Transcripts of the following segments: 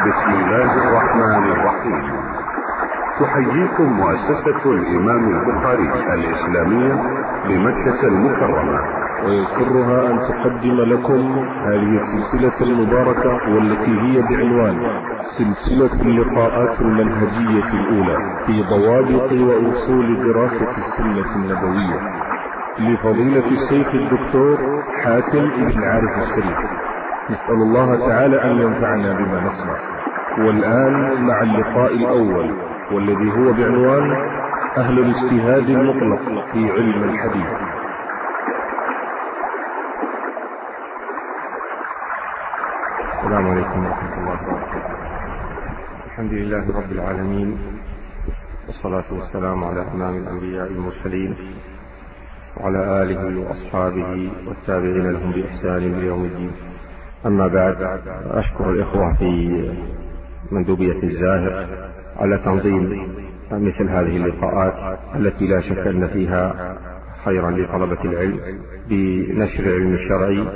بسم الله الرحمن الرحيم. تحييكم مؤسسة الإمام البخاري الإسلامية بمكة المكرمة، ويسرها أن تقدم لكم هذه السلسلة المباركة والتي هي بعنوان سلسلة اللقاءات المنهجية الأولى في ضوابط وأصول دراسة السنة النبوية لفضيلة الشيخ الدكتور حاتم بن عارف الشريف. نسأل الله تعالى أن ينفعنا بما نسمع. والآن مع اللقاء الأول والذي هو بعنوان أهل الاجتهاد المطلق في علم الحديث. السلام عليكم ورحمة الله وبركاته. الحمد لله رب العالمين، والصلاة والسلام على إمام الأنبياء المرسلين وعلى آله وأصحابه والتابعين لهم بإحسان إلى يوم الدين. أما بعد، أشكر الإخوة في مندوبية الزاهر على تنظيم مثل هذه اللقاءات التي لا شك أن فيها خيرا لطلبة العلم بنشر العلم الشرعي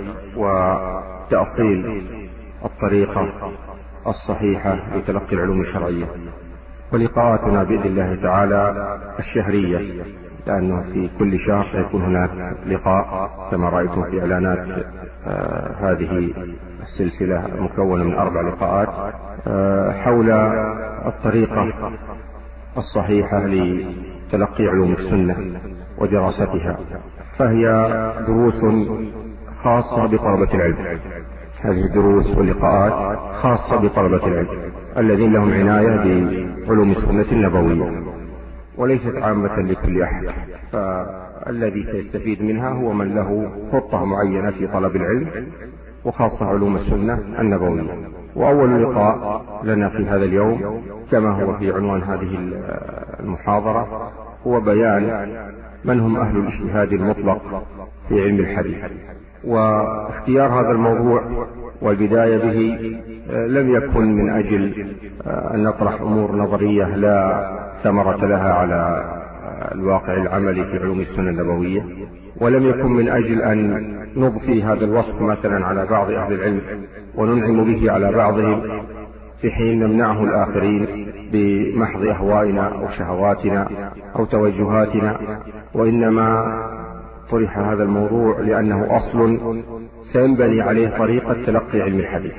وتأصيل الطريقة الصحيحة لتلقي العلوم الشرعية. ولقاءاتنا بإذن الله تعالى الشهرية، لأنه في كل شهر سيكون هناك لقاء كما رأيتم في إعلانات هذه السلسلة مكونة من 4 لقاءات حول الطريقة الصحيحة لتلقي علوم السنة ودراستها، فهي دروس خاصة بطلبة العلم. هذه الدروس واللقاءات خاصة بطلبة العلم الذين لهم عناية بعلوم السنة النبوية، وليست عامة لكل أحد. فالذي سيستفيد منها هو من له خطة معينة في طلب العلم، وخاصة علوم السنة النبوية. وأول لقاء لنا في هذا اليوم كما هو في عنوان هذه المحاضرة هو بيان من هم أهل الاجتهاد المطلق في علم الحديث. واختيار هذا الموضوع والبداية به لم يكن من أجل أن نطرح أمور نظرية لا ثمرة لها على الواقع العملي في علوم السنة النبوية، ولم يكن من أجل أن نضفي هذا الوصف مثلا على بعض أهل العلم وننعم به على بعضهم في حين نمنعه الآخرين بمحض أهوائنا أو شهواتنا أو توجهاتنا. وإنما طرح هذا الموضوع لأنه أصل سينبني عليه طريقة تلقي علم الحديث.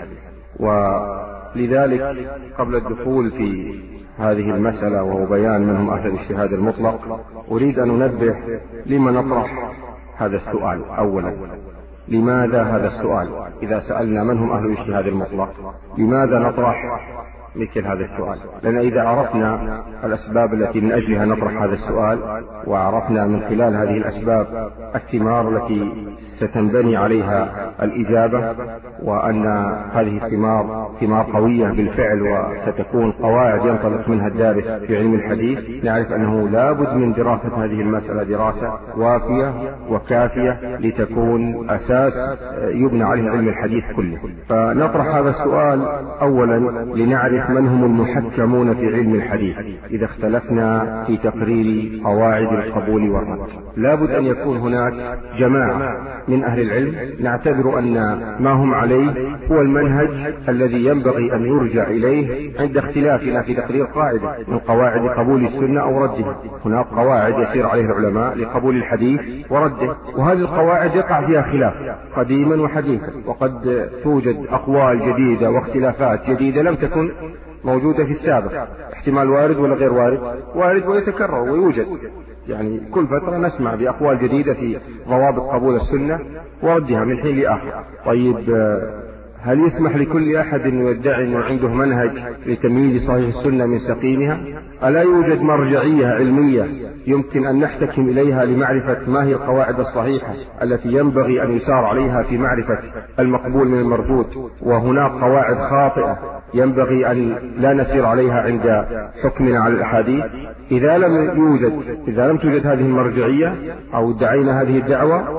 ولذلك قبل الدخول في هذه المسألة وهو بيان من هم أهل الاجتهاد المطلق، أريد أن أنبه لما نطرح هذا السؤال. أولا، لماذا هذا السؤال؟ إذا سألنا من هم أهل الاجتهاد المطلق، لماذا نطرح مثل هذا السؤال؟ لأن إذا عرفنا الأسباب التي من أجلها نطرح هذا السؤال، وعرفنا من خلال هذه الأسباب الثمار التي ستنبني عليها الإجابة، وأن هذه الثمار ثمار قوية بالفعل وستكون قواعد ينطلق منها الدارس في علم الحديث، نعرف أنه لا بد من دراسة هذه المسألة دراسة وافية وكافية لتكون أساس يبنى عليه علم الحديث كله. فنطرح هذا السؤال أولا لنعرف من هم المحكمون في علم الحديث. إذا اختلفنا في تقرير قواعد القبول والرد، لا بد أن يكون هناك جماعة من أهل العلم نعتبر أن ما هم عليه هو المنهج الذي ينبغي أن يرجع إليه عند اختلافنا في تقرير قاعدة من قواعد قبول السنة أو ردها. هناك قواعد يسير عليها العلماء لقبول الحديث ورده، وهذه القواعد يقع فيها خلاف قديما وحديثا، وقد توجد أقوال جديدة واختلافات جديدة لم تكن موجودة في السابق. احتمال وارد ولا غير وارد؟ وارد ويتكرر ويوجد، يعني كل فترة نسمع بأقوال جديدة في ضوابط قبول السنة وردها من حين لآخر. طيب، هل يسمح لكل أحد أن يدعي أنه عنده منهج لتمييز صحيح السنة من سقيمها؟ ألا يوجد مرجعية علمية يمكن أن نحتكم إليها لمعرفة ما هي القواعد الصحيحة التي ينبغي أن يسار عليها في معرفة المقبول من المردود؟ وهناك قواعد خاطئة ينبغي أن لا نسير عليها عند حكمنا على الأحاديث. إذا لم توجد هذه المرجعية أو ادعينا هذه الدعوة،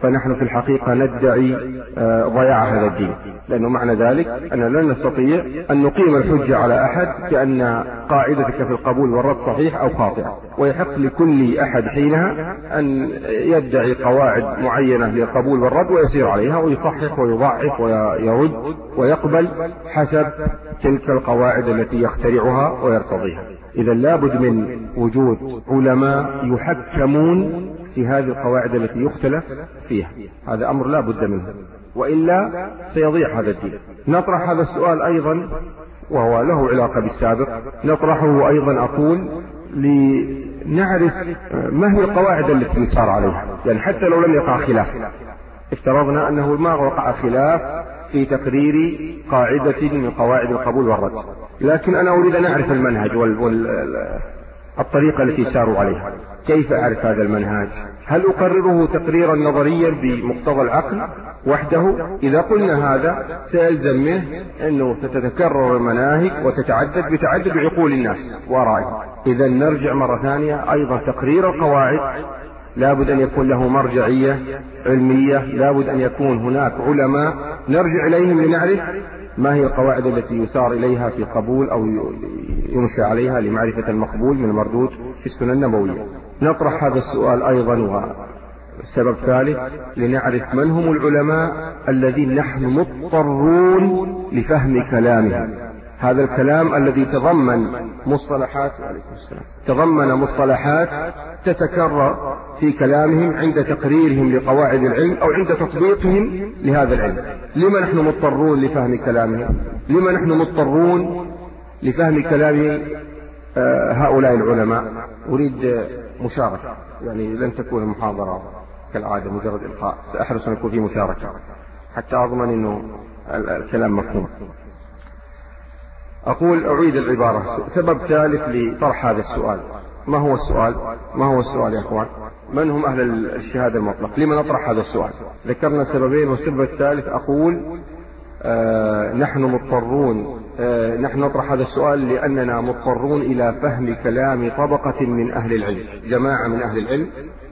فنحن في الحقيقة ندعي ضياع هذا الدين، لأنه معنى ذلك أننا لن نستطيع أن نقيم الحجة على أحد بأن قاعدتك في القبول والرد صحيح أو خاطئة، ويحق لكل أحد حينها أن يدعي قواعد معينة للقبول والرد ويسير عليها ويصحح ويضعف ويرد ويقبل حسب تلك القواعد التي يخترعها ويرتضيها. إذا لابد من وجود علماء يحكمون في هذه القواعد التي يختلف فيها، هذا أمر لا بد منه، وإلا سيضيع هذا الدين. نطرح هذا السؤال أيضا وهو له علاقة بالسابق، نطرحه أيضا أقول لنعرف ما هي القواعد التي يسار عليها، يعني حتى لو لم يقع خلاف، افترضنا أنه ما وقع خلاف في تقرير قاعدة من قواعد القبول والرد، لكن أنا أريد أن أعرف المنهج والطريقة التي ساروا عليها. كيف أعرف هذا المنهج؟ هل أقرره تقريرا نظريا بمقتضى العقل وحده؟ إذا قلنا هذا سيلزم منه أنه ستتكرر المناهج وتتعدد بتعدد عقول الناس وآرائهم. إذا نرجع مرة ثانية، أيضا تقرير القواعد لابد أن يكون له مرجعية علمية، لابد أن يكون هناك علماء نرجع إليهم لنعرف ما هي القواعد التي يسار إليها في قبول أو يمشى عليها لمعرفة المقبول من المردود في السنة النبوية. نطرح هذا السؤال أيضا، وسبب ثالث لنعرف من هم العلماء الذين نحن مضطرون لفهم كلامهم. هذا الكلام الذي تضمن مصطلحات تتكرر في كلامهم عند تقريرهم لقواعد العلم أو عند تطبيقهم لهذا العلم. لما نحن مضطرون لفهم كلامهم؟ لما نحن مضطرون لفهم كلام هؤلاء العلماء؟ أريد مشاركة، يعني لن تكون المحاضرة كالعادة مجرد إلقاء، سأحرص أن يكون في مشاركة حتى أضمن أنه الكلام مفهوم. أقول أعيد العبارة. سبب ثالث لطرح هذا السؤال. ما هو السؤال؟ ما هو السؤال يا أخوان؟ من هم أهل الشهادة المطلق؟ لما نطرح هذا السؤال؟ ذكرنا سببين، والسبب الثالث أقول نحن نطرح هذا السؤال لأننا مضطرون إلى فهم كلام طبقة من أهل العلم، جماعة من أهل العلم.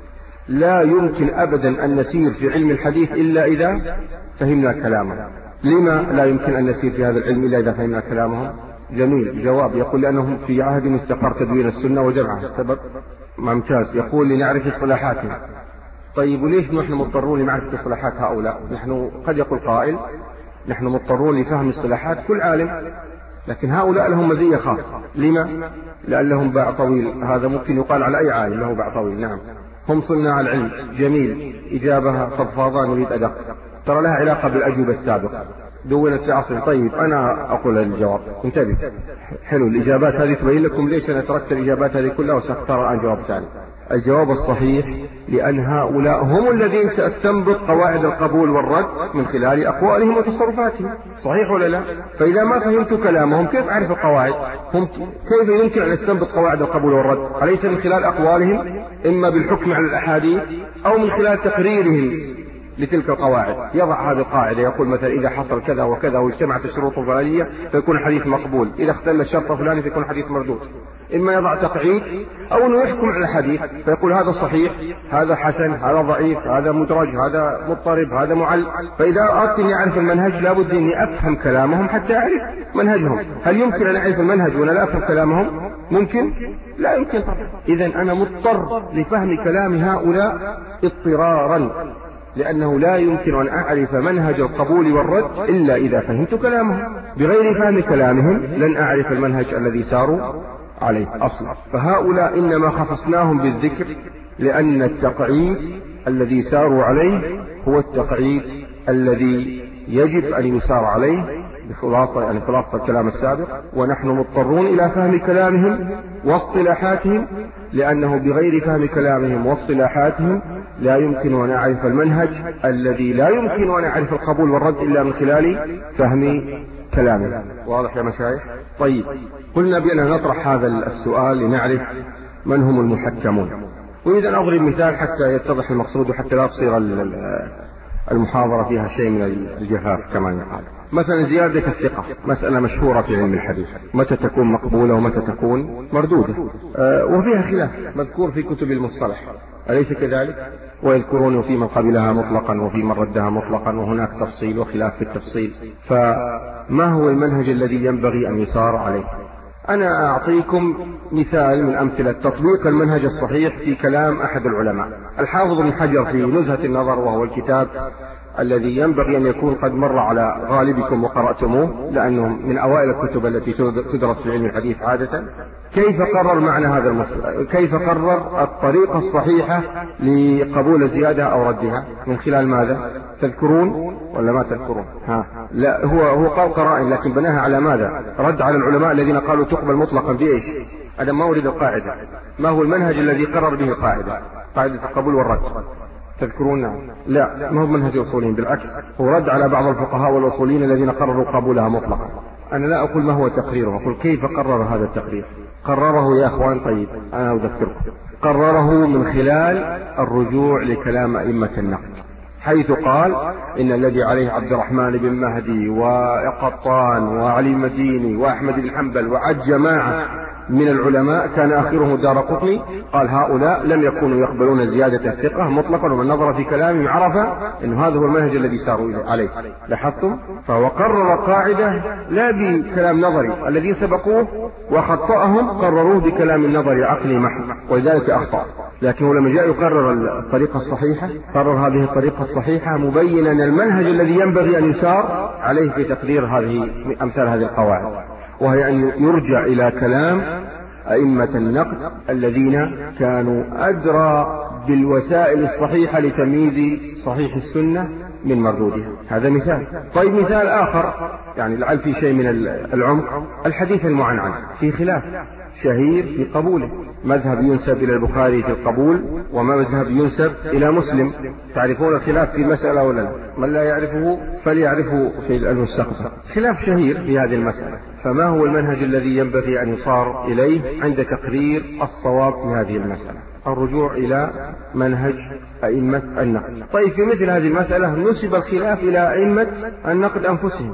لا يمكن أبدا أن نسير في علم الحديث إلا إذا فهمنا كلامهم. لما لا يمكن أن نسير في هذا العلم إلا إذا فهمنا كلامهم؟ جميل، جواب يقول لأنهم في عهد استقر تدوين السنة وجمعها. سبب ممتاز، يقول لنعرف اصطلاحاتهم. طيب وليش نحن مضطرون لمعرفة اصطلاحات هؤلاء؟ نحن قد يقول قائل نحن مضطرون لفهم اصطلاحات كل عالم، لكن هؤلاء لهم مزية خاصة. لما؟ لأن لهم باع طويل. هذا ممكن يقال على أي عالم له باع طويل. نعم، هم صناع العلم. جميل، إجابة فضفاضة نريد أدق، ترى لها علاقة بالأجوبة السابقة، دونت في عصر. طيب أنا أقول الجواب، انتبه، حلو، الإجابات هذه تبين لكم ليش أنا تركت الإجابات هذه كلها وسأختار الآن جواب ثاني. الجواب الصحيح لأن هؤلاء هم الذين سأستنبط قواعد القبول والرد من خلال أقوالهم وتصرفاتهم. صحيح ولا لا؟ فإذا ما فهمت كلامهم كيف أعرف القواعد؟ كيف يمكن أن أستنبط قواعد القبول والرد؟ أليس من خلال أقوالهم، إما بالحكم على الأحاديث أو من خلال تقريرهم لتلك القواعد؟ يضع هذه القاعدة، يقول مثلا إذا حصل كذا وكذا واجتمعت الشروط الفلانية فيكون الحديث مقبول، إذا اختل الشرط الفلاني فيكون الحديث مردود. إما يضع تقعيد أو أنه يحكم على الحديث فيقول هذا صحيح، هذا حسن، هذا ضعيف، هذا مدرج، هذا مضطرب، هذا معل. فإذا أردت أن أعرف المنهج لابد أني أفهم كلامهم حتى أعرف منهجهم. هل يمكن أن أعرف المنهج وأنا لا أفهم كلامهم؟ ممكن؟ لا يمكن طبعا. إذن أنا مضطر لفهم كلام هؤلاء اضطرارا، لأنه لا يمكن أن أعرف منهج القبول والرد إلا إذا فهمت كلامهم. بغير فهم كلامهم لن أعرف المنهج الذي ساروا عليه أصلا. فهؤلاء إنما خصصناهم بالذكر لأن التقعيد الذي ساروا عليه هو التقعيد الذي يجب أن يسار عليه بخلاصة، يعني خلاصة الكلام السابق. ونحن مضطرون إلى فهم كلامهم واصطلاحاتهم، لأنه بغير فهم كلامهم واصطلاحاتهم لا يمكن أن أعرف المنهج الذي لا يمكن أن أعرف القبول والرد إلا من خلال فهم كلامهم. واضح يا مشايخ؟ طيب، قلنا بأننا نطرح هذا السؤال لنعرف من هم المحكمون. أريد أن أضرب مثال حتى يتضح المقصود وحتى لا تصير المحاضرة فيها شيء من الجفاف كما يقال. مثلا زيادة الثقة مسألة مشهورة في علم الحديث، متى تكون مقبولة ومتى تكون مردودة، وفيها خلاف مذكور في كتب المصطلح، أليس كذلك؟ ويذكرون في من قبلها مطلقا وفي من ردها مطلقا، وهناك تفصيل وخلاف في التفصيل. فما هو المنهج الذي ينبغي أن يسار عليه؟ أنا أعطيكم مثال من أمثلة تطبيق المنهج الصحيح في كلام أحد العلماء، الحافظ ابن حجر في نزهة النظر، وهو الكتاب الذي ينبغي أن يكون قد مر على غالبكم وقرأتموه، لأنه من أوائل الكتب التي تدرس في علم الحديث عادة. كيف قرر معنى هذا كيف قرر الطريقة الصحيحة لقبول الزيادة أو ردها؟ من خلال ماذا؟ تذكرون ولا ما تذكرون؟ لا، هو قال قرائن، لكن بناها على ماذا؟ رد على العلماء الذين قالوا تقبل مطلقا بإيش؟ هذا ما أريد القاعدة. ما هو المنهج الذي قرر به القاعدة؟ قاعدة القبول والرد. تذكرون؟ لا، ما هو منهج أصولين، بالعكس هو رد على بعض الفقهاء والأصوليين الذين قرروا قبولها مطلقا. أنا لا أقول ما هو تقريره، أقول كيف قرر هذا التقرير. قرره يا أخوان، طيب أنا أذكركم، قرره من خلال الرجوع لكلام أئمة النقد، حيث قال إن الذي عليه عبد الرحمن بن مهدي وقطان وعلي المديني وأحمد بن حنبل وعد جماعة من العلماء كان آخرهم الدارقطني، قال هؤلاء لم يكونوا يقبلون زيادة الثقة مطلقا، ومن نظر في كلامهم عرف أن هذا هو المنهج الذي ساروا عليه. لاحظتم؟ فهو قرر قاعدة لا بكلام نظري، الذين سبقوه وخطأهم قرروه بكلام النظري عقلي محض، ولذلك أخطأ. لكن لما جاء يقرر الطريقة الصحيحة، قرر هذه الطريقة الصحيحة مبينا المنهج الذي ينبغي أن يسار عليه في تقدير أمثال هذه القواعد، وهي أن يرجع إلى كلام أئمة النقد الذين كانوا أدرى بالوسائل الصحيحة لتمييز صحيح السنة من مردودها. هذا مثال. طيب مثال آخر، يعني لعل في شيء من العمق، الحديث المعنعن في خلاف شهير في قبوله، مذهب ينسب إلى البخاري في القبول ومذهب ينسب إلى مسلم. تعرفون الخلاف في المسألة ولا لا؟ من لا يعرفه فليعرفه في المستقبل. خلاف شهير في هذه المسألة. فما هو المنهج الذي ينبغي أن يصار إليه عند تقرير الصواب في هذه المسألة؟ الرجوع إلى منهج أئمة النقد. طيب في مثل هذه المسألة نسب الخلاف إلى أئمة النقد أنفسهم،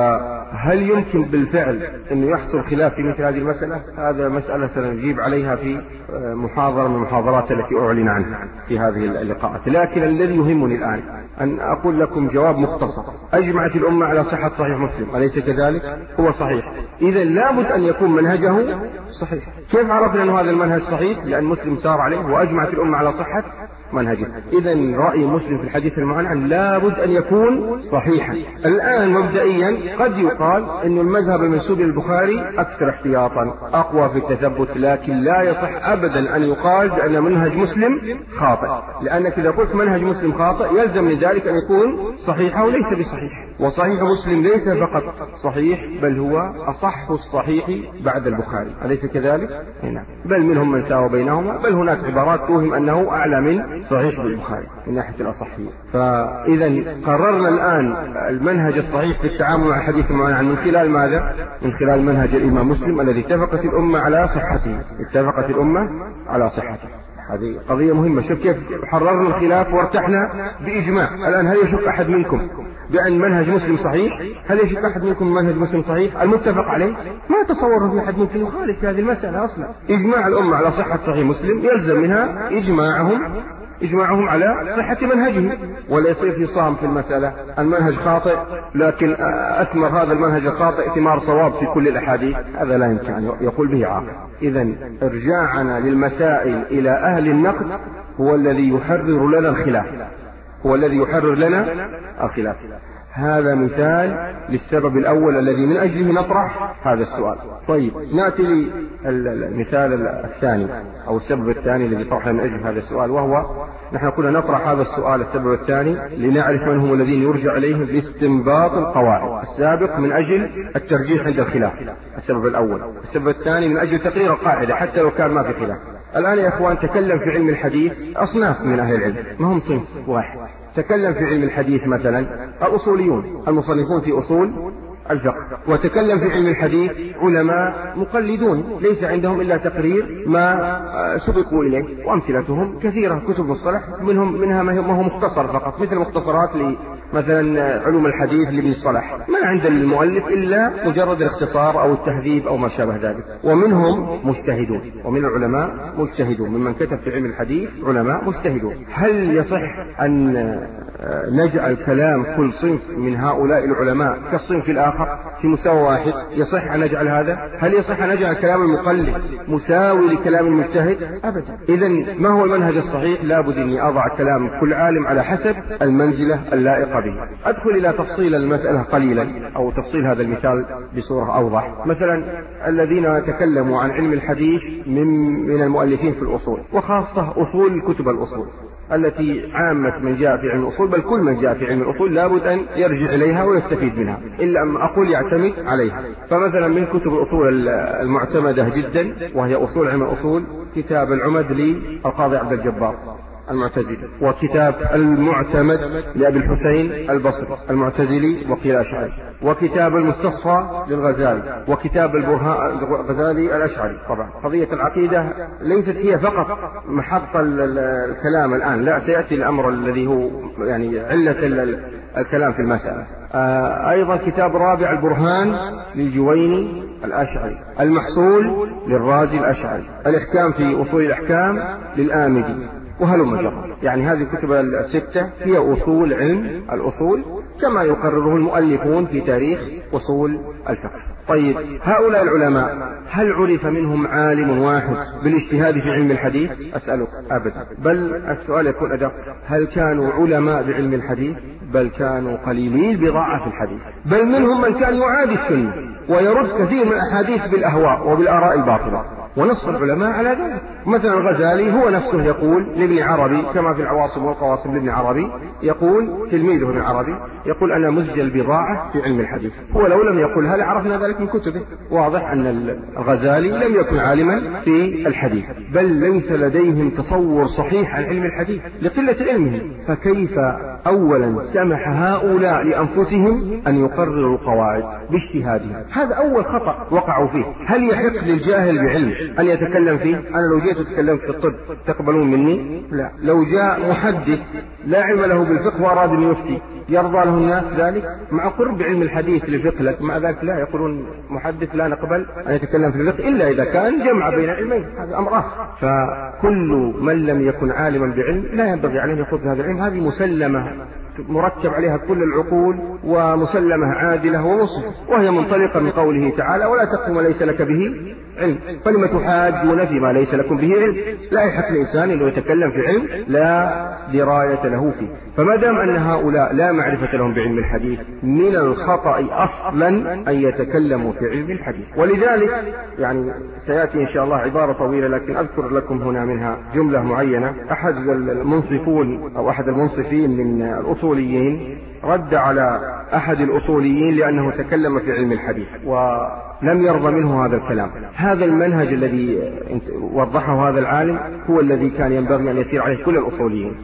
فهل يمكن بالفعل أن يحصل خلاف في مثل هذه المسألة؟ هذا مسألة سنجيب عليها في محاضرة من المحاضرات التي أعلن عنها في هذه اللقاءات. لكن الذي يهمني الآن أن أقول لكم جواب مختصر. أجمعت الأمة على صحة صحيح مسلم، أليس كذلك؟ هو صحيح، إذا لابد أن يكون منهجه صحيح. كيف عرفنا أن هذا المنهج صحيح؟ لأن مسلم سار عليه وأجمعت الأمة على صحة منهجه. إذا رأي مسلم في الحديث المعنعن لابد أن يكون صحيحا. الآن مبدئيا قد يقال أن المذهب المنسوب للبخاري أكثر احتياطا، أقوى في التثبت، لكن لا يصح أبدا أن يقال بأن منهج مسلم خاطئ، لأنك إذا قلت منهج مسلم خاطئ يلزم من ذلك أن يكون صحيح أو ليس بصحيح. وصحيح مسلم ليس فقط صحيح، بل هو أصح الصحيح بعد البخاري، أليس كذلك؟ نعم. بل منهم من ساوى بينهما، بل هناك عبارات توهم أنه أعلى من صحيح بالبخاري من ناحية الأصحية. فإذا قررنا الآن المنهج الصحيح في التعامل مع الحديث المعنعن من خلال ماذا؟ من خلال منهج الإمام مسلم الذي اتفقت الأمة على صحته، اتفقت الأمة على صحته. هذه قضية مهمة. شوف كيف حررنا الخلاف وارتحنا بإجماع. الآن هل يشك أحد منكم بأن منهج مسلم صحيح؟ هل يشك أحد منكم منهج مسلم صحيح المتفق عليه؟ ما تصور في أحد ممكن يخالف في هذه المسألة أصلا. إجماع الأمة على صحة صحيح مسلم يلزم منها إجماعهم على صحة منهجه، ولا يصير في صام في المسألة. المنهج خاطئ لكن أثمر هذا المنهج الخاطئ ثمار صواب في كل الأحاديث، هذا لا يمكن أن يقول به عاقل. إذا إرجاعنا للمسائل إلى أهل النقد هو الذي يحرر لنا الخلاف، هو الذي يحرر لنا الخلاف. هذا مثال للسبب الأول الذي من أجله نطرح هذا السؤال. طيب نأتي للمثال الثاني أو السبب الثاني الذي طرحنا من أجل هذا السؤال، وهو نحن كنا نطرح هذا السؤال السبب الثاني لنعرف من هم الذين يرجع إليهم لاستنباط القواعد. السابق من أجل الترجيح عند الخلاف، السبب الأول. السبب الثاني من أجل تقرير القاعدة حتى لو كان ما في خلاف. الآن يا أخوان تكلم في علم الحديث أصناف من أهل العلم، ما هم صنف واحد. تكلم في علم الحديث مثلا الأصوليون المصنفون في أصول الفقه، وتكلم في علم الحديث علماء مقلدون ليس عندهم إلا تقرير ما سبقوا إليه، وأمثلتهم كثيرة. كتب مصطلح منها ما هو مختصر فقط، مثل مختصرات مثلا علوم الحديث لابن صلاح، ما عند المؤلف إلا مجرد الاختصار أو التهذيب أو ما شابه ذلك. ومنهم مجتهدون، ومن العلماء مجتهدون، ممن كتب في علم الحديث علماء مجتهدون. هل يصح أن نجعل كلام كل صنف من هؤلاء العلماء كالصنف الآخر في مستوى واحد؟ يصح أن نجعل هذا؟ هل يصح أن نجعل كلام المقلد مساوي لكلام المجتهد؟ أبدا. إذن ما هو المنهج الصحيح؟ لابد أني أضع كلام كل عالم على حسب المنزلة اللائقة به. أدخل إلى تفصيل المسألة قليلا، أو تفصيل هذا المثال بصورة أوضح. مثلا الذين تكلموا عن علم الحديث من المؤلفين في الأصول، وخاصة أصول كتب الأصول التي عامة من جاء في علم الأصول، بل كل من جاء في علم الأصول لابد أن يرجع إليها ويستفيد منها، إلا أن أقول يعتمد عليها. فمثلا من كتب الأصول المعتمدة جدا وهي أصول علم الأصول كتاب العمد للقاضي عبد الجبار المعتزلي، وكتاب المعتمد لأبي الحسين البصري المعتزلي وقيل أشعري، وكتاب المستصفى للغزالي، وكتاب البرهان الغزالي الأشعري. طبعا قضية العقيدة ليست هي فقط محط الكلام الآن، لا، سيأتي الأمر الذي هو يعني علة الكلام في المسألة. أيضا كتاب رابع البرهان للجويني الأشعري، المحصول للرازي الأشعري، الإحكام في أصول الأحكام للآمدي، وهلم جرا. يعني هذه الكتب الستة هي أصول علم الأصول كما يقرره المؤلفون في تاريخ أصول الفقه. طيب هؤلاء العلماء هل عرف منهم عالم واحد بالاجتهاد في علم الحديث؟ أسألك أبدا. بل السؤال يكون أدق، هل كانوا علماء بعلم الحديث؟ بل كانوا قليلي البضاعة في الحديث، بل منهم من كان يعادي السنة ويرد كثير من الأحاديث بالأهواء وبالآراء الباطلة، ونص العلماء على ذلك. مثلا الغزالي هو نفسه يقول لابن عربي كما في العواصم والقواصم لابن عربي، يقول تلميذه ابن عربي يقول أنا مزج البضاعة في علم الحديث. هو لو لم يقل هل عرفنا ذلك من كتبه؟ واضح أن الغزالي لم يكن عالما في الحديث، بل ليس لديهم تصور صحيح عن علم الحديث لقلة علمهم. فكيف أولا سمح هؤلاء لأنفسهم أن يقرروا القواعد باجتهادهم؟ هذا أول خطأ وقعوا فيه. هل يحق للجاهل بعلم أن يتكلم فيه؟ أنا لو جيت أتكلم في الطب تقبلون مني؟ لا. لو جاء محدث لا علم له بالفقه وأراد أن يفتي يرضى له الناس ذلك؟ مع قرب علم الحديث للفقه، لكن مع ذلك لا، يقولون محدث لا نقبل أن يتكلم في الفقه إلا إذا كان جمع بين علمين، هذا أمر آخر. فكل من لم يكن عالما بعلم لا ينبغي عليه يخوض هذا العلم. هذه مسلمة مركب عليها كل العقول، ومسلمة عادلة ومصف، وهي منطلقة من قوله تعالى ولا تقف ما ليس لك به علم، فلما تحاجون فيما ليس لكم به علم. لا يحق الإنسان أنه يتكلم في علم لا دراية له فيه. فما دام أن هؤلاء لا معرفة لهم بعلم الحديث، من الخطأ أصلا أن يتكلموا في علم الحديث. ولذلك يعني سيأتي إن شاء الله عبارة طويلة، لكن أذكر لكم هنا منها جملة معينة. أحد المنصفون أو أحد المنصفين من الأصوليين رد على أحد الأصوليين لأنه تكلم في علم الحديث ولم يرضى منه هذا الكلام. هذا المنهج الذي وضحه هذا العالم هو الذي كان ينبغي أن يسير عليه كل الأصوليين.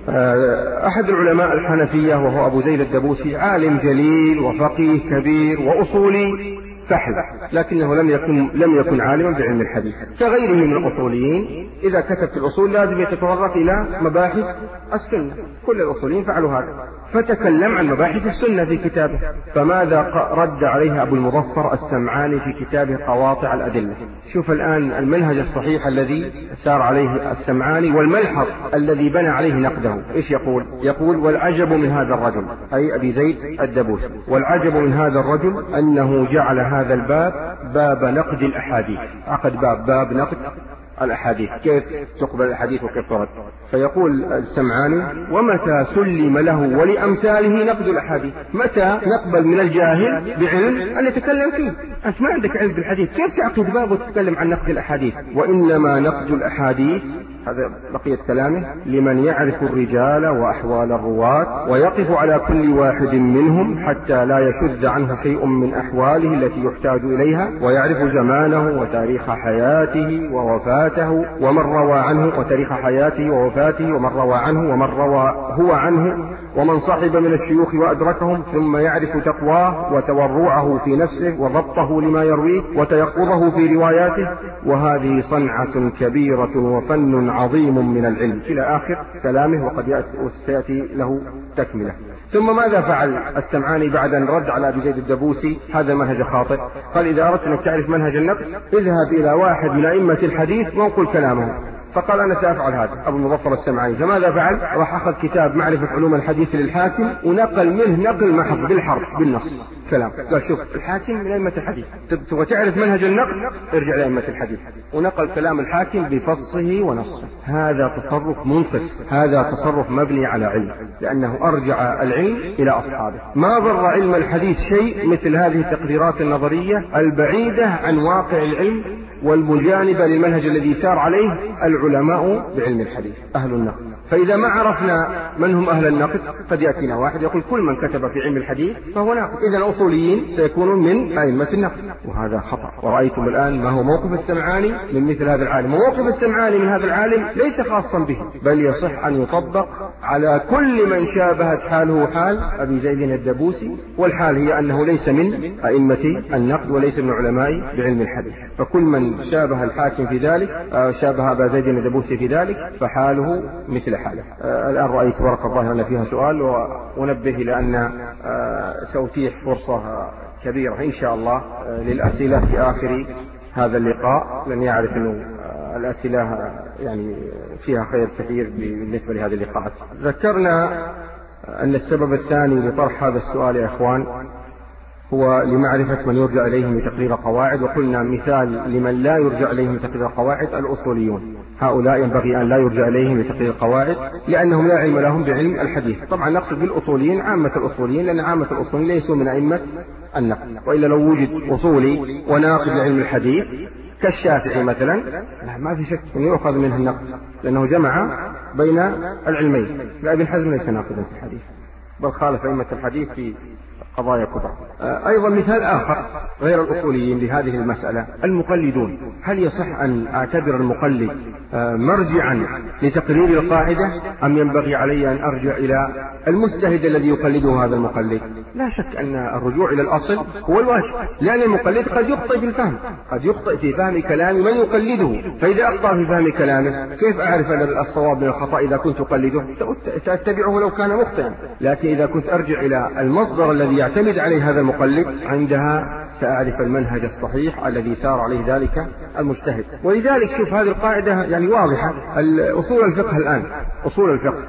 أحد العلماء الحنفية وهو أبو زيد الدبوسي عالم جليل وفقيه كبير وأصولي فحل، لكنه لم يكن عالما بعلم الحديث كغيره من الأصوليين. إذا كتب في الأصول لازم يتطرق إلى مباحث السنة، كل الأصوليين فعلوا هذا، فتكلم عن مباحث السنة في كتابه. فماذا رد عليه أبو المظفر السمعاني في كتابه قواطع الأدلة؟ شوف الآن المنهج الصحيح الذي سار عليه السمعاني والملحظ الذي بنى عليه نقده. إيش يقول؟ يقول والعجب من هذا الرجل، أي أبي زيد الدبوسي، والعجب من هذا الرجل أنه جعل هذا الباب باب نقد الأحاديث. عقد باب نقد الأحاديث، كيف تقبل الأحاديث وكيف ترد. فيقول السمعاني ومتى سلم له ولأمثاله نقد الأحاديث؟ متى نقبل من الجاهل بعلم أن يتكلم فيه؟ أنت ما عندك علم بالحديث، كيف تعقد باب وتتكلم عن نقد الأحاديث؟ وإنما نقد الأحاديث، هذا بقية كلامه، لمن يعرف الرجال وأحوال الرواة ويقف على كل واحد منهم حتى لا يشذ عنه شيء من أحواله التي يحتاج إليها، ويعرف زمانه وتاريخ حياته ووفاته ومن روى عنه، وتاريخ حياته ووفاته ومن روى عنه ومن روى هو عنه ومن صحب من الشيوخ وأدركهم، ثم يعرف تقواه وتورعه في نفسه وضبطه لما يرويه وتيقظه في رواياته، وهذه صنعة كبيرة وفن عظيم من العلم، إلى آخر كلامه، وقد سيأتي له تكملة. ثم ماذا فعل السمعاني بعد أن رد على أبي زيد الدبوسي هذا المنهج خاطئ؟ قال إذا أردت أن تعرف منهج النقد اذهب إلى واحد من أئمة الحديث وانقل كلامه. فقال أنا سأفعل هذا أبو المظفر السمعاني. فماذا فعل؟ راح أخذ كتاب معرفة علوم الحديث للحاكم ونقل منه نقل محض بالحرف بالنص كلام. قال شوف الحاكم من أئمة الحديث، تبغى تعرف منهج النقد ارجع لأئمة الحديث، ونقل كلام الحاكم بفصه ونصه. هذا تصرف منصف، هذا تصرف مبني على علم، لأنه أرجع العلم إلى أصحابه. ما ضر علم الحديث شيء مثل هذه التقديرات النظرية البعيدة عن واقع العلم والمجانبة للمنهج الذي سار عليه العلماء بعلم الحديث أهل النقد. فإذا ما عرفنا من هم أهل النقد قد يأتينا واحد يقول كل من كتب في علم الحديث فهو ناقد، إذا الأصوليين سيكونون من أئمة النقد، وهذا خطأ. ورأيتم الآن ما هو موقف السمعاني من مثل هذا العالم. وموقف السمعاني من هذا العالم ليس خاصا به، بل يصح أن يطبق على كل من شابهت حاله حال أبي زيد الدبوسي، والحال هي أنه ليس من أئمة النقد وليس من علماء بعلم الحديث. فكل من شابه الحاكم في ذلك شابه أبا زيد الدبوسي في ذلك فحاله مثل حاله. الآن رأيت ورقة ظاهرة أن فيها سؤال، ونبه لأن سأتيح فرصة كبيرة إن شاء الله للأسئلة في آخر هذا اللقاء، لن يعرف أنه الأسئلة يعني فيها خير كثير بالنسبة لهذه اللقاءات. ذكرنا أن السبب الثاني لطرح هذا السؤال يا إخوان هو لمعرفة من يرجع إليهم لتقرير قواعد، وقلنا مثال لمن لا يرجع إليهم لتقرير قواعد الأصوليون. هؤلاء ينبغي أن لا يرجع إليهم لتقرير قواعد لأنهم لا علم لهم بعلم الحديث. طبعا نقصد بالأصوليين عامة الأصوليين، لأن عامة الأصوليين ليسوا من أئمة النقد، وإلا لو وجد أصولي وناقد لعلم الحديث كالشافعي مثلا ما في شك أن يؤخذ منه النقد، لأنه جمع بين العلمين. لا ابن حزم ليس ناقدا في الحديث بل خالف أئمة الحديث في قضايا كبرى. أيضا مثال آخر غير الأصوليين لهذه المسألة المقلدون. هل يصح أن أعتبر المقلد مرجعا لتقرير القاعدة أم ينبغي علي أن أرجع إلى المجتهد الذي يقلده هذا المقلد؟ لا شك أن الرجوع إلى الأصل هو الواجب، لأن المقلد قد يخطئ في الفهم، قد يخطئ في فهم كلام من يقلده. فإذا أخطأ في فهم كلامه كيف أعرف أن الصواب من الخطأ؟ إذا كنت أقلده سأتبعه لو كان مخطئا، لكن إذا كنت أرجع إلى المصدر الذي يعتمد عليه هذا المقلد عندها سأعرف المنهج الصحيح الذي سار عليه ذلك المجتهد. ولذلك شوف هذه القاعدة يعني واضحة. أصول الفقه الآن، أصول الفقه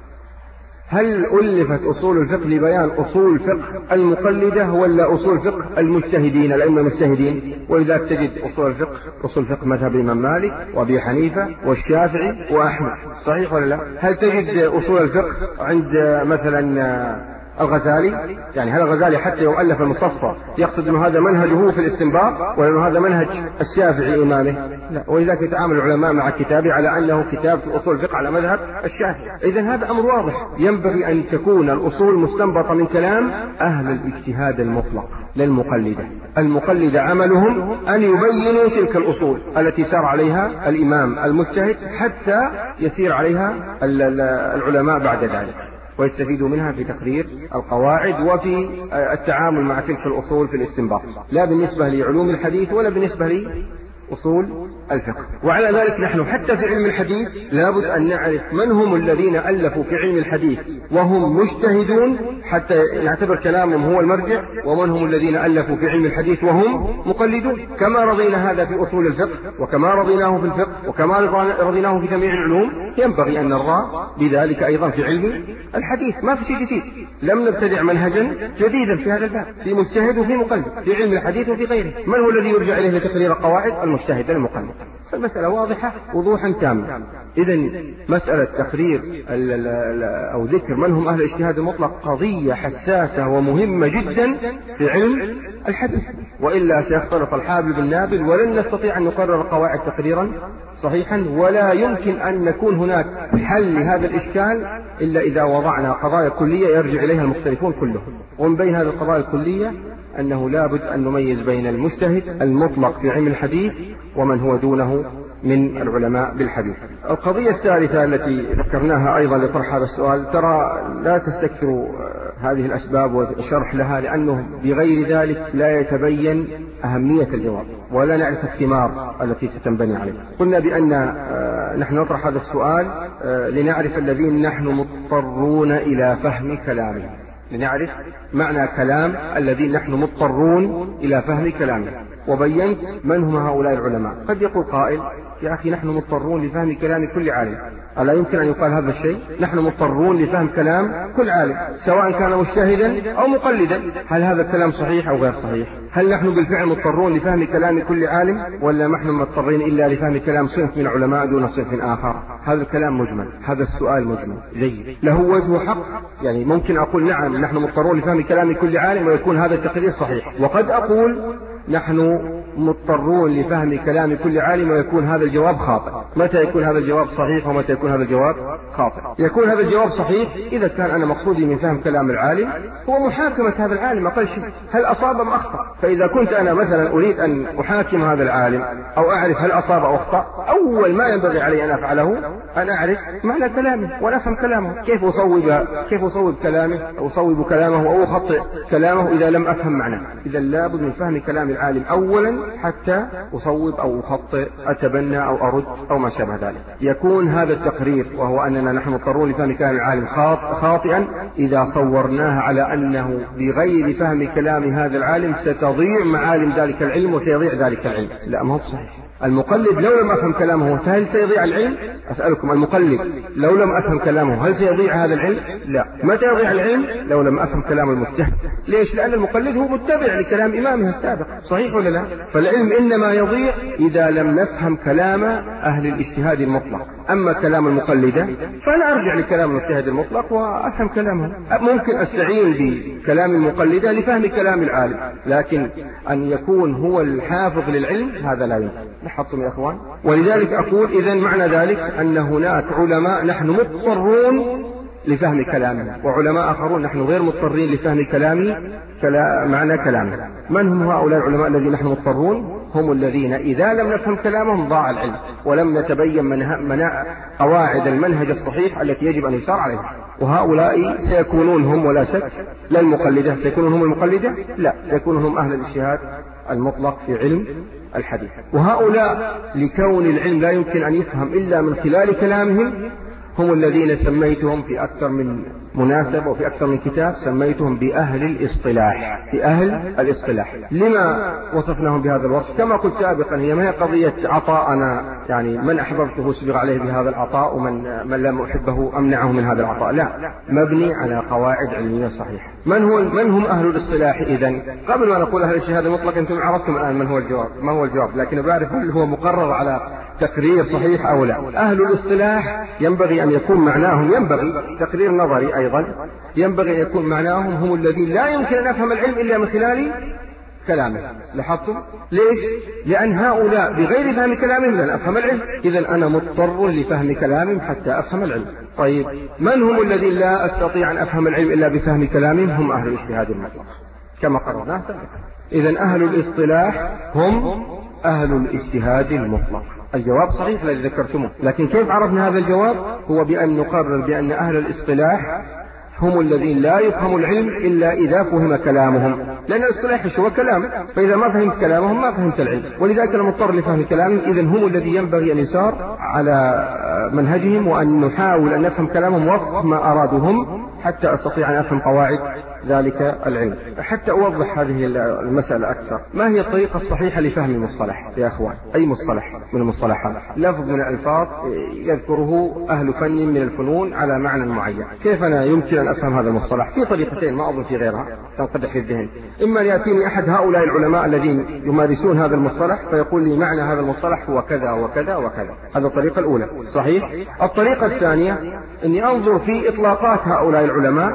هل ألفت أصول الفقه لبيان أصول الفقه المقلدة ولا أصول الفقه المجتهدين الأئمة المجتهدين؟ ولذلك تجد أصول الفقه مذهب الإمام مالك وأبي حنيفة والشافعي وأحمد، صحيح ولا لا؟ هل تجد أصول الفقه عند مثلا الغزالي؟ يعني هل الغزالي حتى يوم ألف المستصفى يقصد أنه هذا منهجه في الاستنباط ولا أنه هذا منهج الشافعي إمامه؟ لا. ولذلك يتعامل العلماء مع كتابه على أنه كتاب في أصول الفقه على مذهب الشافعي. إذن هذا أمر واضح. ينبغي أن تكون الأصول مستنبطة من كلام أهل الاجتهاد المطلق للمقلدة. المقلدة عملهم أن يبينوا تلك الأصول التي سار عليها الإمام المجتهد حتى يسير عليها العلماء بعد ذلك ويستفيدوا منها في تقرير القواعد وفي التعامل مع تلك الأصول في الاستنباط، لا بالنسبة لعلوم الحديث ولا بالنسبة لأصول الفقه. وعلى ذلك نحن حتى في علم الحديث لابد أن نعرف من هم الذين ألفوا في علم الحديث وهم مجتهدون حتى نعتبر كلامهم هو المرجع، ومن هم الذين ألفوا في علم الحديث وهم مقلدون. كما رضينا هذا في أصول الفقه وكما رضيناه في الفقه وكما رضيناه في جميع العلوم، ينبغي أن نرضى بذلك أيضا في علم الحديث. ما في شيء جديد، لم نبتدع منهجا جديدا في هذا الباب، في مجتهد وفي مقلد في علم الحديث وفي غيره. من هو الذي يرجع إليه لتقرير القواعد؟ المجتهد المقلد. فالمسألة واضحة وضوحا تاما. إذن مسألة تقرير أو ذكر من هم أهل الاجتهاد المطلق قضية حساسة ومهمة جدا في علم الحديث، وإلا سيختلط الحابل بالنابل ولن نستطيع أن نقرر القواعد تقريرا صحيحا، ولا يمكن أن نكون هناك حل لهذا الإشكال إلا إذا وضعنا قضايا كلية يرجع إليها المختلفون كلهم. ومن بين هذه القضايا الكلية أنه لابد أن نميز بين المجتهد المطلق في علم الحديث ومن هو دونه من العلماء بالحديث. القضية الثالثة التي ذكرناها أيضا لطرح هذا السؤال، ترى لا تستكثر هذه الأسباب والشرح لها، لأنه بغير ذلك لا يتبين أهمية الجواب ولا نعرف الثمار التي ستنبني عليه. قلنا بأن نحن نطرح هذا السؤال لنعرف الذين نحن مضطرون إلى فهم كلامهم، لنعرف معنى كلام الذي نحن مضطرون إلى فهم كلامه. وبينت من هم هؤلاء العلماء. قد يقول قائل: يا أخي نحن مضطرون لفهم كلام كل عالم. ألا يمكن أن يقال هذا الشيء؟ نحن مضطرون لفهم كلام كل عالم سواء كان مجتهدا أو مقلدا. هل هذا الكلام صحيح أو غير صحيح؟ هل نحن بالفعل مضطرون لفهم كلام كل عالم، ولا نحن مضطرين إلا لفهم كلام صنف من العلماء دون صنف آخر؟ هذا الكلام مجمل، هذا السؤال مجمل جيد، له وجه حق. يعني ممكن أقول نعم نحن مضطرون لفهم كلام كل عالم ويكون هذا التقرير صحيح، وقد أقول نحن مضطرون لفهم كلام كل عالم ويكون هذا الجواب خاطئ. متى يكون هذا الجواب صحيح ومتى يكون هذا الجواب خاطئ؟ يكون هذا الجواب صحيح إذا كان أنا مقصودي من فهم كلام العالم هو محاكمة هذا العالم أقل شيء، هل أصاب أم أخطأ. فإذا كنت أنا مثلا أريد أن أحاكم هذا العالم أو أعرف هل أصاب أو أخطأ، أول ما ينبغي علي أن أفعله أن أعرف معنى كلامه وأن أفهم كلامه. كيف أصوب كلامه أو أصوب كلامه أو أخطئ كلامه إذا لم أفهم معناه؟ إذا لابد من فهم كلام العالم أولا حتى أصوب أو أخطئ، أتبنى أو أرد أو ما شابه ذلك. يكون هذا التقرير وهو أننا نحن مضطرون لفهم كلام العالم خاطئا إذا صورناها على أنه بغير فهم كلام هذا العالم ستضيع معالم ذلك العلم وسيضيع ذلك العلم. لا، ما هو صحيح. المقلد لو لم أفهم كلامه هل سيضيع العلم؟ أسألكم، المقلد لو لم أفهم كلامه هل سيضيع هذا العلم؟ لا. متى يضيع العلم؟ لو لم أفهم كلام المجتهد. ليش؟ لأن المقلد هو متبع لكلام إمامه السابق، صحيح ولا لا؟ فالعلم إنما يضيع إذا لم نفهم كلام أهل الاجتهاد المطلق. أما كلام المقلدة فأنا أرجع لكلام الاجتهاد المطلق وأفهم كلامه. ممكن أستعين بكلام المقلدة لفهم كلام العالم، لكن أن يكون هو الحافظ للعلم هذا لا يمكن. لاحظتم يا أخوان؟ ولذلك أقول إذن معنى ذلك أن هناك علماء نحن مضطرون لفهم كلامه، وعلماء آخرون نحن غير مضطرين لفهم معنى كلامه. من هم هؤلاء العلماء الذين نحن مضطرون؟ هم الذين إذا لم نفهم كلامهم ضاع العلم ولم نتبين قواعد المنهج الصحيح التي يجب أن يسار عليها. وهؤلاء سيكونون هم ولا شك لا المقلدة، سيكونون هم المقلدة؟ لا، سيكونون هم أهل الاجتهاد المطلق في علم الحديث. وهؤلاء لكون العلم لا يمكن أن يفهم إلا من خلال كلامهم هم الذين سميتهم في أكثر من مناسبة وفي أكثر من كتاب سميتهم بأهل الإصطلاح. بأهل الإصطلاح. لما وصفناهم بهذا الوصف؟ كما قلت سابقا، هي ما هي قضية عطاءنا، يعني من أحببته سبق عليه بهذا العطاء ومن لم أحبه أمنعه من هذا العطاء. لا، مبني على قواعد علمية صحيحة. من هم أهل الإصطلاح إذن؟ قبل ما نقول أهل الشهادة المطلق أنتم عرفتم الآن ما هو الجواب، لكن بعرف هل هو مقرر على تقرير صحيح أو لا. أهل الاصطلاح ينبغي أن يكون معناهم، ينبغي تقرير نظري أيضا، ينبغي أن يكون معناهم هم الذين لا يمكن أن أفهم العلم إلا من خلال كلامه. لاحظتم؟ ليش؟ لأن هؤلاء بغير فهم كلامهم لن أفهم العلم، إذن أنا مضطر لفهم كلامهم حتى أفهم العلم. طيب، من هم الذين لا أستطيع أن أفهم العلم إلا بفهم كلامهم؟ هم أهل الاجتهاد المطلق كما قررنا. إذن أهل الاصطلاح هم أهل الاجتهاد المطلق. الجواب صحيح الذي ذكرتموه، لكن كيف عرفنا هذا الجواب؟ هو بأن نقرر بأن أهل الاصطلاح هم الذين لا يفهم العلم إلا إذا فهم كلامهم، لأن الاصطلاح هو كلام، فإذا ما فهمت كلامهم ما فهمت العلم، ولذلك المضطر لفهم كلامهم. إذن هم الذي ينبغي أن يسار على منهجهم وأن نحاول أن نفهم كلامهم وفق ما أرادوا هم حتى أستطيع أن أفهم قواعد ذلك العلم. حتى أوضح هذه المسألة أكثر، ما هي الطريقة الصحيحة لفهم المصطلح يا أخوان؟ أي مصطلح من المصطلحات، لفظ من الألفاظ يذكره أهل فن من الفنون على معنى معين، كيف أنا يمكن أن أفهم هذا المصطلح؟ في طريقتين ما أظن في غيرها تنقدح في الذهن. إما أن يأتيني أحد هؤلاء العلماء الذين يمارسون هذا المصطلح فيقول لي معنى هذا المصطلح هو كذا وكذا وكذا، هذا الطريقة الأولى صحيح. الطريقة الثانية أني أنظر في إطلاقات هؤلاء العلماء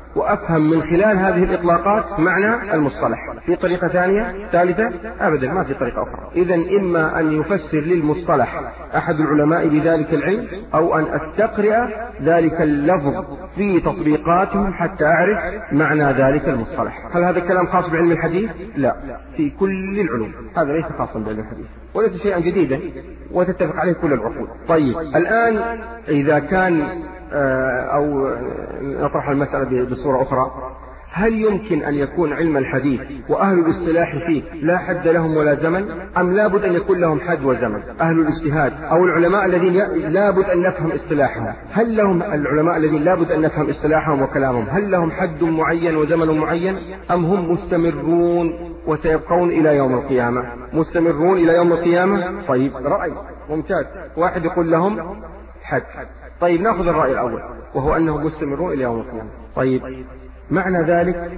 وأفهم من خلال هذه الإطلاقات معنى المصطلح. في طريقة ثالثة أبدا، ما في طريقة أخرى. إذن إما أن يفسر للمصطلح أحد العلماء بذلك العلم، أو أن أستقرأ ذلك اللفظ في تطبيقاتهم حتى أعرف معنى ذلك المصطلح. هل هذا الكلام خاص بعلم الحديث؟ لا، في كل العلوم، هذا ليس خاصا بعلم الحديث وليس شيئا جديدا وتتفق عليه كل العقول. طيب، الآن إذا كان أو نطرح المسألة بصورة أخرى، هل يمكن أن يكون علم الحديث وأهل الاصطلاح فيه لا حد لهم ولا زمن، أم لابد أن يكون لهم حد وزمن؟ أهل الاجتهاد أو العلماء الذين لابد أن نفهم اصطلاحهم، هل لهم العلماء الذين لابد أن نفهم اصطلاحهم وكلامهم هل لهم حد معين وزمن معين، أم هم مستمرون وسيبقون إلى يوم القيامة؟ مستمرون إلى يوم القيامة. طيب رأي ممتاز، واحد يقول لهم حد. طيب نأخذ الرأي الأول وهو أنهم مستمرون إلى يوم القيامة. طيب معنى ذلك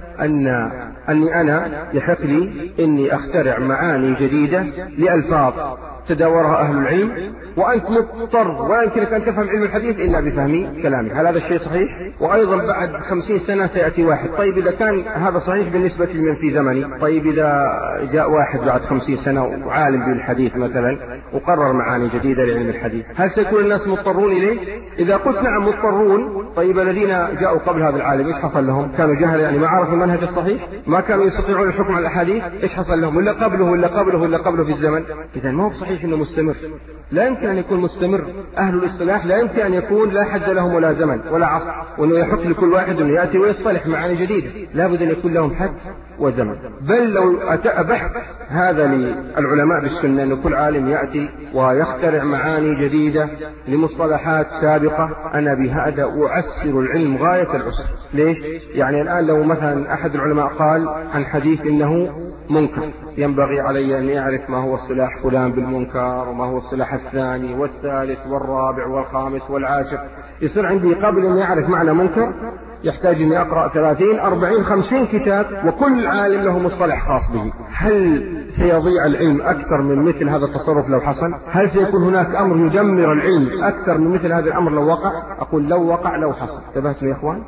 أني أنا يحق لي أني أخترع معاني جديدة لألفاظ تداورها أهل العلم، وأنت مضطر ولا يمكنك أن تفهم علم الحديث إلا بفهم كلامي. هل هذا الشيء صحيح؟ وأيضا بعد 50 سنة سيأتي واحد. طيب إذا كان هذا صحيح بالنسبة لمن في زمني، طيب إذا جاء واحد بعد 50 سنة وعالم بالحديث مثلا وقرر معاني جديدة لعلم الحديث، هل سيكون الناس مضطرون إليه؟ إذا قلت نعم مضطرون، طيب الذين جاءوا قبل هذا العالم إيش حصل لهم؟ كانوا جهل، يعني ما عرفوا المنهج الصحيح، ما كانوا يستطيعون الحكم على الأحاديث، إيش حصل لهم؟ ولا قبله في الزمن. إذا ما هو صحيح إنه مستمر، لا يمكن أن يكون مستمر. أهل الاصطلاح لا يمكن أن يكون لا حد لهم ولا زمن ولا عصر، وأنه يحق لكل واحد أنه يأتي ويصطلح معاني جديدة، لا بد أن يكون لهم حد وزمن. بل لو أبحث هذا للعلماء بالسنة أن كل عالم يأتي ويخترع معاني جديدة لمصطلحات سابقة، أنا بهذا أعسر العلم غاية العسر. ليش؟ يعني الآن لو مثلا أحد العلماء قال عن حديث إنه منكر، ينبغي علي أن أعرف ما هو اصطلاح فلان بالمنكر، وما هو اصطلاح الثاني والثالث والرابع والخامس والعاشر. يصير عندي قبل أن يعرف معنى منكر يحتاج أن أقرأ 30 40 50 كتاب، وكل عالم له مصطلح خاص به. هل سيضيع العلم أكثر من مثل هذا التصرف لو حصل؟ هل سيكون هناك أمر يدمر العلم أكثر من مثل هذا الأمر لو وقع؟ أقول لو وقع لو حصل. انتبهتم يا إخوان؟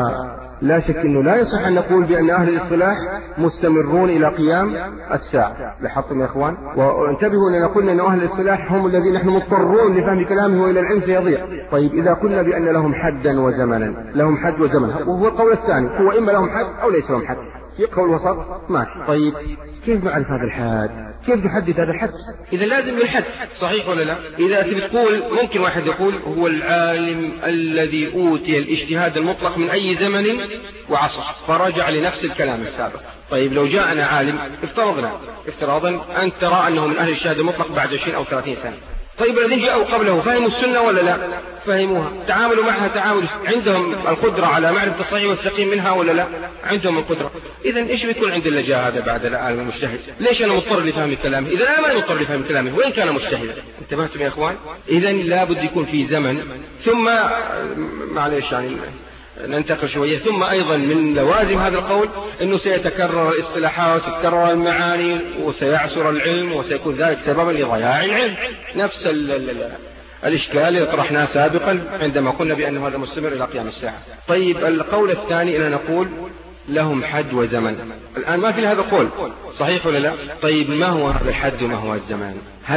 لا شك أنه لا يصح أن نقول بأن أهل الاصطلاح مستمرون إلى قيام الساعة. لاحظتم يا إخوان؟ وانتبهوا أننا قلنا أن أهل الاصطلاح هم الذين نحن مضطرون لفهم كلامه وإلى العلم سيضيع. طيب إذا قلنا بأن لهم حدا وزمنا، لهم حد وزمن، وهو القول الثاني، هو إما لهم حد أو ليس لهم حد، في قول وسط ماشي. طيب كيف نعرف هذا الحد؟ كيف نحدد هذا الحد؟ إذا لازم الحد، صحيح ولا لا؟ إذا تقول ممكن واحد يقول هو العالم الذي أوتي الاجتهاد المطلق من أي زمن وعصر، فرجع لنفس الكلام السابق. طيب لو جاءنا عالم افتراضا أن ترى أنه من أهل الاجتهاد المطلق بعد 20 أو 30 سنة، طيب الذين جاءوا قبله فهموا السنة ولا لا؟ فهموها، تعاملوا معها تعامل، عندهم القدرة على معرفة الصحيح والسقيم منها ولا لا؟ عندهم القدرة. إذا إيش بيكون عند اللي جاء هذا بعد العالم المجتهد؟ ليش أنا مضطر لفهم كلامه؟ إذا أنا ما مضطر لفهم كلامه وين كان مجتهدا؟ انتبهتم يا إخوان؟ إذا لابد يكون في زمن، ثم معليش يعني ننتقل شوية، ثم أيضا من لوازم هذا القول أنه سيتكرر الاصطلاحات وتتكرر المعاني وسيعسر العلم، وسيكون ذلك سببا لضياع العلم. نفس الإشكال اللي طرحناه سابقا عندما قلنا بأنه هذا مستمر إلى قيام الساعة. طيب القول الثاني أننا نقول لهم حد وزمن. الآن ما في هذا قول، صحيح ولا لا؟ طيب ما هو هذا الحد وما هو الزمان؟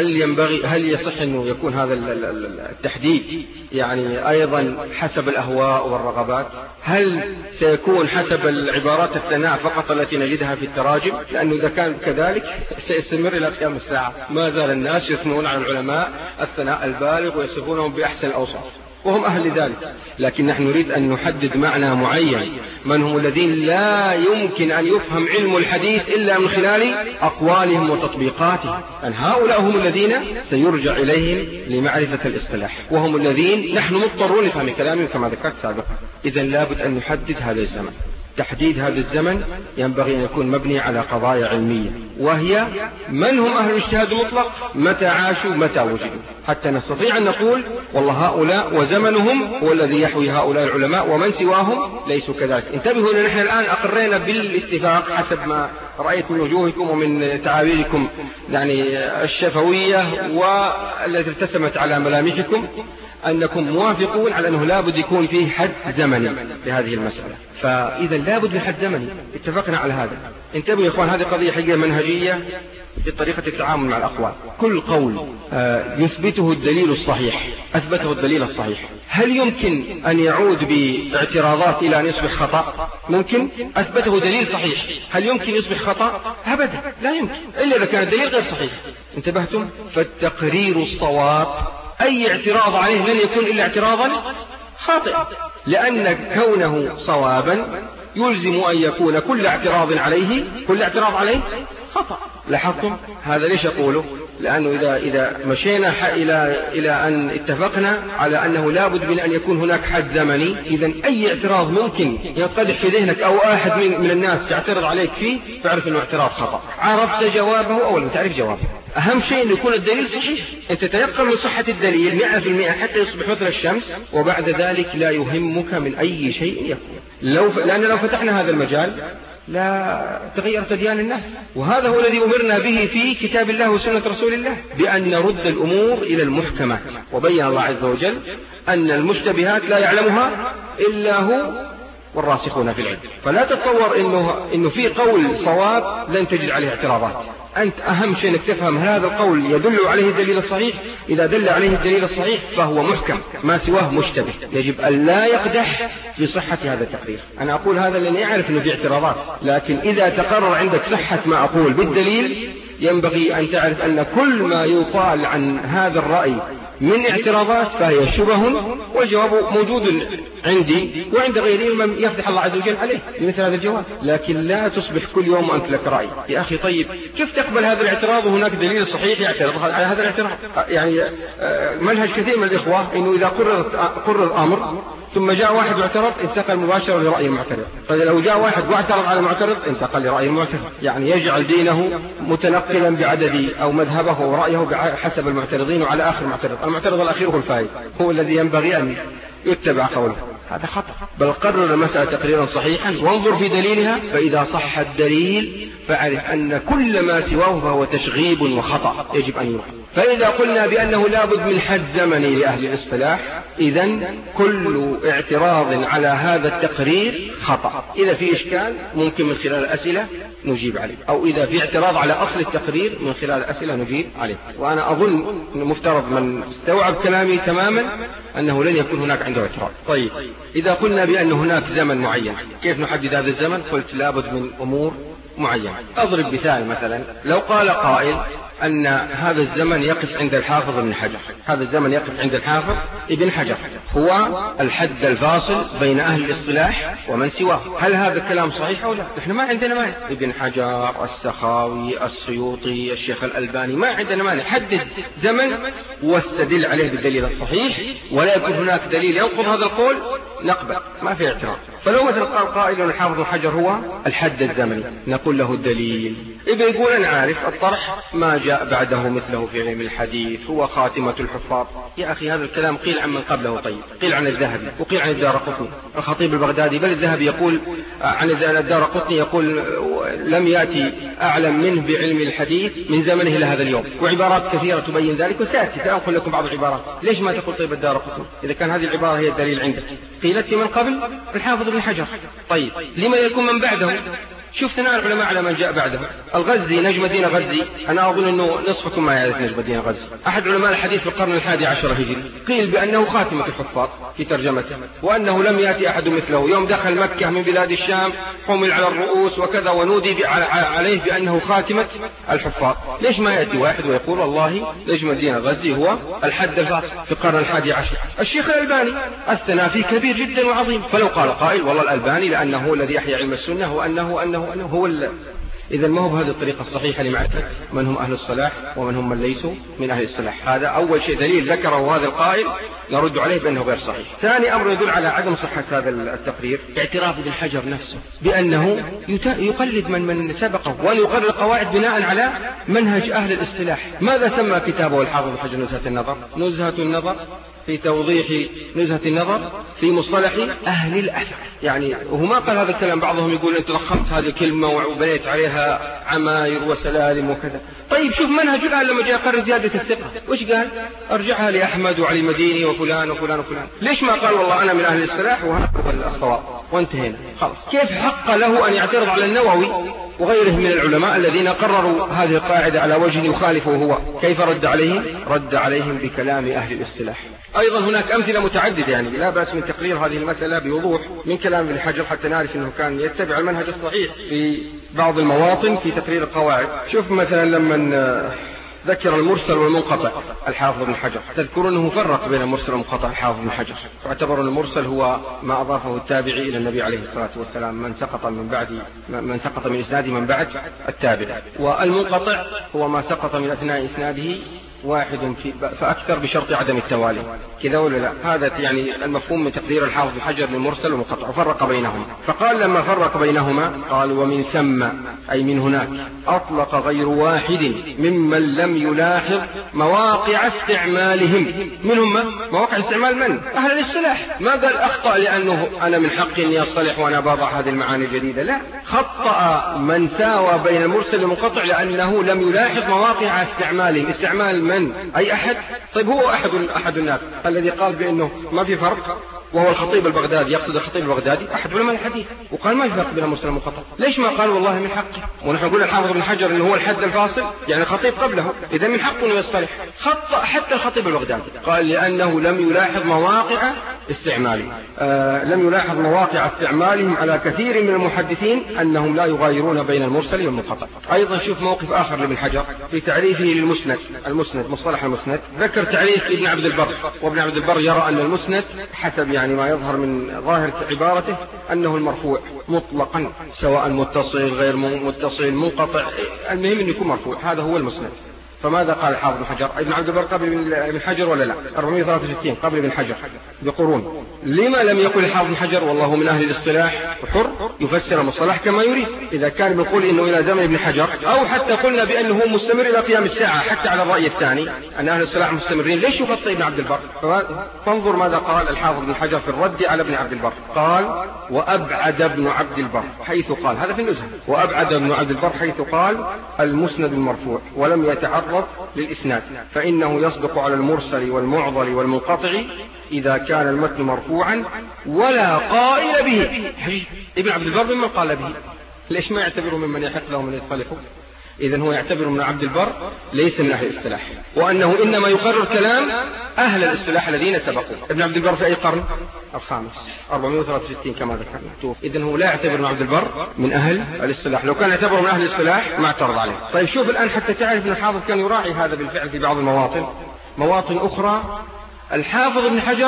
هل يصح أنه يكون هذا التحديد يعني أيضا حسب الأهواء والرغبات؟ هل سيكون حسب العبارات الثناء فقط التي نجدها في التراجم؟ لأنه إذا كان كذلك سيستمر إلى قيام الساعة. ما زال الناس يثنون على العلماء الثناء البالغ ويصفونهم بأحسن الأوصاف، وهم أهل ذلك، لكن نحن نريد أن نحدد معنى معين. من هم الذين لا يمكن أن يفهم علم الحديث إلا من خلال أقوالهم وتطبيقاتهم؟ أن هؤلاء هم الذين سيرجع إليهم لمعرفة الاصطلاح، وهم الذين نحن مضطرون لفهم كلامهم كما ذكرت سابقا. إذا لابد أن نحدد هذا الزمن. تحديد هذا الزمن ينبغي أن يكون مبني على قضايا علمية، وهي من هم أهل الاجتهاد المطلق، متى عاشوا، متى وجدوا، حتى نستطيع أن نقول والله هؤلاء وزمنهم هو الذي يحوي هؤلاء العلماء، ومن سواهم ليسوا كذلك. انتبهوا أن نحن الآن أقرينا بالاتفاق حسب ما رأيت من وجوهكم ومن تعابيركم يعني الشفوية والتي ارتسمت على ملامحكم أنكم موافقون على أنه لابد يكون فيه حد زمني لهذه المسألة. فإذا لابد من حد زمني، اتفقنا على هذا. انتبهوا يا إخوان، هذه قضية حقيقة منهجية في طريقة التعامل مع الأقوال. كل قول يثبته الدليل الصحيح، أثبته الدليل الصحيح، هل يمكن أن يعود باعتراضات إلى أن يصبح خطأ؟ ممكن. أثبته دليل صحيح، هل يمكن يصبح خطأ؟ أبدا لا يمكن، إلا إذا كان الدليل غير صحيح. انتبهتم؟ فالتقرير الصواب أي اعتراض عليه لن يكون إلا اعتراضا خاطئا، لأن كونه صوابا يلزم أن يكون كل اعتراض عليه خطأ. لاحظتم هذا ليش أقوله؟ لأنه إذا مشينا إلى أن اتفقنا على أنه لا بد من أن يكون هناك حد زمني، إذن أي اعتراض ممكن ينقدح في ذهنك أو أحد من الناس تعترض عليك فيه، فاعرف أنه اعتراض خطأ. عرفت جوابه أو لم تعرف جوابه. أهم شيء أن يكون الدليل صحيح، أنت تيقن من صحة الدليل 100% حتى يصبح مثل الشمس، وبعد ذلك لا يهمك من أي شيء يكون. لأن لو فتحنا هذا المجال لا تغيرت أديان الناس، وهذا هو الذي أمرنا به في كتاب الله وسنة رسول الله، بأن نرد الأمور إلى المحكمات. وبين الله عز وجل أن المشتبهات لا يعلمها إلا هو والراسخون في العلم. فلا تتصور إنه في قول صواب لن تجد عليه اعتراضات. أنت أهم شيء أنك تفهم هذا القول يدل عليه الدليل الصحيح. إذا دل عليه الدليل الصحيح فهو محكم، ما سواه مشتبه. يجب أن لا يقدح في صحة هذا التقرير. أنا أقول هذا لأني أعرف أنه في اعتراضات، لكن إذا تقرر عندك صحة ما أقول بالدليل ينبغي أن تعرف أن كل ما يقال عن هذا الرأي من اعتراضات فهي شبه، والجواب موجود عندي وعند غيري من يفتح الله عز وجل عليه بمثل هذا الجواب. لكن لا تصبح كل يوم أنت لك رأي. يا أخي طيب كيف تقبل هذا الاعتراض وهناك دليل صحيح يعترض على هذا الاعتراض؟ يعني منهج كثير من الإخوة إنه إذا قرر الأمر ثم جاء واحد واعترض انتقل مباشرة لرأي المعترض. فلو جاء واحد واعترض على المعترض انتقل لرأي المعترض. يعني يجعل دينه متنقلا بعدد أو مذهبه ورأيه حسب المعترضين، وعلى آخر المعترض الأخير هو الفائز، هو الذي ينبغي أن يتبع قوله. هذا خطأ. بل قرر المسألة تقريرا صحيحا وانظر في دليلها، فإذا صح الدليل فاعرف أن كل ما سواه فهو تشغيب وخطأ يجب أن يوقف. فإذا قلنا بأنه لا بد من حد زمني لأهل الاصطلاح، إذن كل اعتراض على هذا التقرير خطأ. إذا في إشكال ممكن من خلال الأسئلة نجيب عليه، أو إذا في اعتراض على أصل التقرير من خلال الأسئلة نجيب عليه. وأنا أظن مفترض من استوعب كلامي تماما أنه لن يكون هناك عنده اعتراض. طيب إذا قلنا بأن هناك زمن معين، كيف نحدد هذا الزمن؟ قلت لابد من أمور معينة. أضرب مثال، مثلا لو قال قائل أن هذا الزمن يقف عند الحافظ ابن حجر، هذا الزمن يقف عند الحافظ ابن حجر هو الحد الفاصل بين أهل الاصطلاح ومن سواه. هل هذا الكلام صحيح أو لا؟ نحن ما عندنا مانع، ابن حجر، السخاوي، السيوطي، الشيخ الألباني، ما عندنا مانع. حدد زمن واستدل عليه بالدليل الصحيح، ولا يكون هناك دليل ينقض هذا القول نقبل، ما في اعتراض. فلو مثل قال قائل الحافظ ابن حجر هو الحد الزمني، نقول له الدليل. إذا يقول أنا عارف الطرح ما جاء بعده مثله في علم الحديث، هو خاتمة الحفاظ. يا أخي هذا الكلام قيل عن من قبله. طيب قيل عن الذهبي وقيل عن الدارقطني، الخطيب البغدادي، بل الذهبي يقول عن الدارقطني يقول لم يأتي أعلم منه بعلم الحديث من زمنه إلى هذا اليوم، وعبارات كثيرة تبين ذلك، وسأتي سأنقل لكم بعض العبارات. ليش ما تقول طيب الدارقطني إذا كان هذه العبارة هي الدليل عندك؟ قيلت من قبل الحافظ ابن حجر. طيب لما يكون من بعده؟ شوف ثناء العلماء على من جاء بعده. الغزي، نجم الدين الغزي، أنا أظن أنه نصفكم ما يعرف نجم الدين الغزي، أحد علماء الحديث في القرن 11 هجري. قيل بأنه خاتمة الحفاظ في ترجمته، وأنه لم يأتي أحد مثله. يوم دخل مكة من بلاد الشام حمل على الرؤوس وكذا، ونودي عليه بأنه خاتمة الحفاظ. ليش ما يأتي واحد ويقول والله نجم الدين الغزي هو الحد الفاصل في القرن 11؟ الشيخ الألباني الثناء فيه كبير جدا وعظيم. فلو قال قائل والله الألباني لأنه هو الذي أحيا علم السنة وأنه هو إذا ما هو بهذه الطريقة الصحيحة لمعرفة من هم أهل الصلاح ومن هم من ليسوا من أهل الصلاح. هذا أول شيء دليل ذكره هذا القائل نرد عليه بأنه غير صحيح. ثاني أمر يدل على عدم صحة هذا التقرير اعتراف ابن حجر نفسه بأنه يقلد من سبقه، وأن يقرر قواعد بناء على منهج أهل الاصطلاح. ماذا سمى كتابه الحافظ ابن حجر نزهة النظر؟ نزهة النظر في توضيح نزهة النظر في مصطلح أهل الأثر. يعني وهو ما قال هذا الكلام، بعضهم يقول أنت لخمت هذه الكلمة وبنيت عليها عماير وسلالم وكذا. طيب شوف منهج الآن لما جاء قرر زيادة الثقة وش قال؟ أرجعها لأحمد وعلي المديني وفلان وفلان وفلان. ليش ما قال والله أنا من أهل الصلاح وهذا هو الصواب وانتهينا خلاص؟ كيف حق له أن يعترض على النووي وغيره من العلماء الذين قرروا هذه القاعدة على وجه يخالفه هو؟ كيف رد عليهم؟ رد عليهم بكلام أهل الاصطلاح. أيضا هناك أمثلة متعددة، يعني لا بأس من تقرير هذه المسألة بوضوح من كلام ابن حجر حتى نعرف أنه كان يتبع المنهج الصحيح في بعض المواطن في تقرير القواعد. شوف مثلا لما ذكر المرسل والمنقطع الحافظ ابن حجر. تذكرون أنه فرق بين المرسل والمنقطع الحافظ ابن حجر، واعتبر أن المرسل هو ما أضافه التابعي إلى النبي عليه الصلاة والسلام، من سقط من إسناده من بعد التابع، والمنقطع هو ما سقط من أثناء إسناده واحد فأكثر بشرط عدم التوالي. كذا ولا لا؟ هذا يعني المفهوم من تقدير الحافظ ابن حجر للمرسل والمنقطع، وفرق بينهما. فقال لما فرق بينهما قال ومن ثم أي من هناك أطلق غير واحد ممن لم يلاحظ مواقع استعمالهم. منهم مواقع استعمال من؟ أهل الاصطلاح. ما قال أخطأ لأنه أنا من حقي أني أصطلح وأنا بضع هذه المعاني الجديدة، لا، خطأ من ساوى بين المرسل والمنقطع لأنه لم يلاحظ مواقع استعمالهم. استعمال من؟ أي أحد. طيب هو أحد الناس الذي قال بأنه ما في فرق، وهو الخطيب البغدادي، يقصد الخطيب البغدادي أحد علماء الحديث، وقال ما في فرق بين المرسل والمنقطع. ليش ما قال والله من حقه؟ ونحن نقول الحافظ ابن حجر إنه هو الحد الفاصل، يعني الخطيب قبله، إذا من حقه أنه يصطلح. خطأ حتى الخطيب البغدادي، قال لأنه لم يلاحظ مواقع استعمالهم. لم يلاحظ مواقع استعمالهم على كثير من المحدثين أنهم لا يغايرون بين المرسل والمنقطع. أيضا شوف موقف آخر لابن حجر في تعريفه للمسند، مصطلح المسند، ذكر تعريف ابن عبد البر، وابن عبد البر يرى أن المسند حسب يعني ما يظهر من ظاهر عبارته أنه المرفوع مطلقا، سواء متصل غير متصل منقطع، المهم أن يكون مرفوع، هذا هو المسند. فماذا قال الحافظ ابن حجر؟ ابن عبد البر قبل ابن حجر ولا لا؟ 463 قبل ابن حجر بقرون. لما لم يقل الحافظ ابن حجر والله من أهل الاصطلاح حر يفسر المصطلح كما يريد؟ إذا كان بيقول إنه إلى زمن ابن حجر، أو حتى قلنا بأنه مستمر إلى قيام الساعة، حتى على الرأي الثاني أن أهل الاصطلاح مستمرين، ليش يخطئ ابن عبد البر؟ فانظر ماذا قال الحافظ ابن حجر في الرد على ابن عبد البر. قال وأبعد ابن عبد البر حيث قال، هذا في النزهة، وأبعد ابن عبد البر حيث قال المسند المرفوع ولم يتعرض للإسناد، فإنه يصدق على المرسل والمعضل والمنقطع إذا كان المتن مرفوعا ولا قائل به. ابن عبد البر ممن قال به، ليش ما يعتبر ممن يحق له من يصطلحه؟ إذن هو يعتبر من عبد البر ليس من أهل الاصطلاح، وأنه إنما يقرر كلام أهل الاصطلاح الذين سبقوا. ابن عبد البر في أي قرن؟ الخامس 463 كما ذكرنا. إذن هو لا يعتبر ابن عبد البر من أهل الاصطلاح، لو كان يعتبر من أهل الاصطلاح ما اعترض عليه. طيب شوف الآن حتى تعرف أن الحافظ كان يراعي هذا بالفعل في بعض مواطن أخرى الحافظ ابن حجر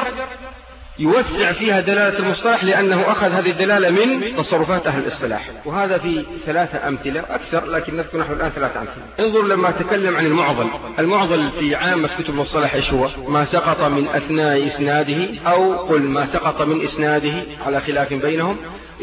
يوسع فيها دلالة المصطلح، لأنه أخذ هذه الدلالة من تصرفات أهل الاصطلاح، وهذا في 3 أمثلة أكثر، لكن نذكر نحن الآن 3 أمثلة. انظر لما تكلم عن المعضل في عامة كتب المصطلح إيش هو؟ ما سقط من أثناء إسناده، أو قل ما سقط من إسناده على خلاف بينهم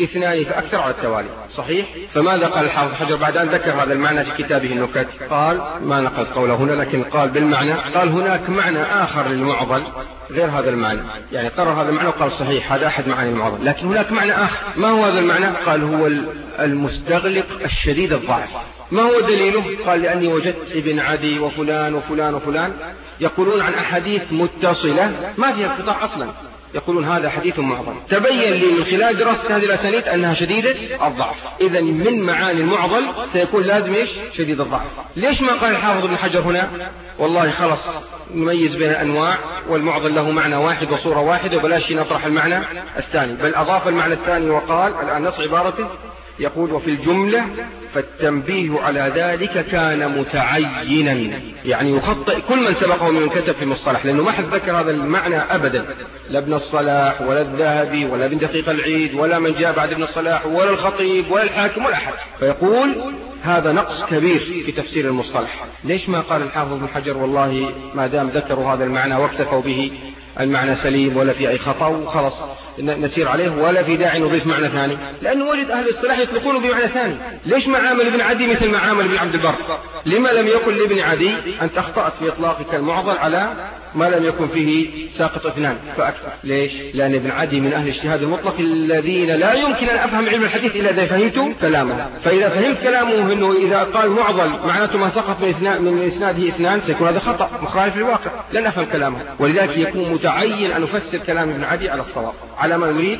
2 فأكثر على التوالي، صحيح؟ فماذا قال الحافظ حجر بعد أن ذكر هذا المعنى في كتابه النكت؟ قال ما نقل قوله هنا، لكن قال بالمعنى، قال هناك معنى آخر للمعضل غير هذا المعنى، يعني قرر هذا المعنى وقال صحيح هذا أحد معاني المعضل، لكن هناك معنى آخر. ما هو هذا المعنى؟ قال هو المستغلق الشديد الضعف. ما هو دليله؟ قال لأني وجدت ابن عدي وفلان وفلان وفلان يقولون عن أحاديث متصلة ما فيها انقطاع أصلا، يقولون هذا حديث معضل. تبين لي من خلال دراسة هذه الأسانيد أنها شديدة الضعف. إذا من معاني المعضل سيكون لازم إيش؟ شديد الضعف. ليش ما قال الحافظ ابن حجر هنا والله خلص نميز بين الأنواع، والمعضل له معنى واحد وصورة واحدة وبلاش نطرح المعنى الثاني، بل أضاف المعنى الثاني وقال الآن نص عبارته يقول وفي الجملة فالتنبيه على ذلك كان متعينا، يعني يخطئ كل من سبقه من كتب في المصطلح، لأنه ما حد ذكر هذا المعنى أبدا، لا ابن الصلاح ولا الذهبي ولا ابن دقيق العيد ولا من جاء بعد ابن الصلاح ولا الخطيب ولا الحاكم ولا أحد، فيقول هذا نقص كبير في تفسير المصطلح. ليش ما قال الحافظ ابن حجر والله ما دام ذكروا هذا المعنى واكتفوا به المعنى سليم ولا في أي خطأ وخلص نسير عليه، ولا في داعي نضيف معنى ثاني؟ لأنه وجد أهل الاصطلاح يطلقونه بمعنى ثاني. ليش ما عامل ابن عدي مثل ما عامل ابن عبد البر؟ لما لم يقل لابن عدي أنت أخطأت في إطلاقك المعضل على ما لم يكن فيه ساقط 2 فأكثر؟ ليش؟ لأن ابن عدي من أهل الاجتهاد المطلق الذين لا يمكن أن أفهم علم الحديث إلا إذا فهمت كلامه، فإذا فهمت كلامه أنه إذا قال معضل معناته ما سقط من إسناده 2 سيكون هذا خطأ مخالف للواقع، لن أفهم كلامه، ولذلك يكون متعين أن نفسر كلام ابن عدي على الصواب على ما نريد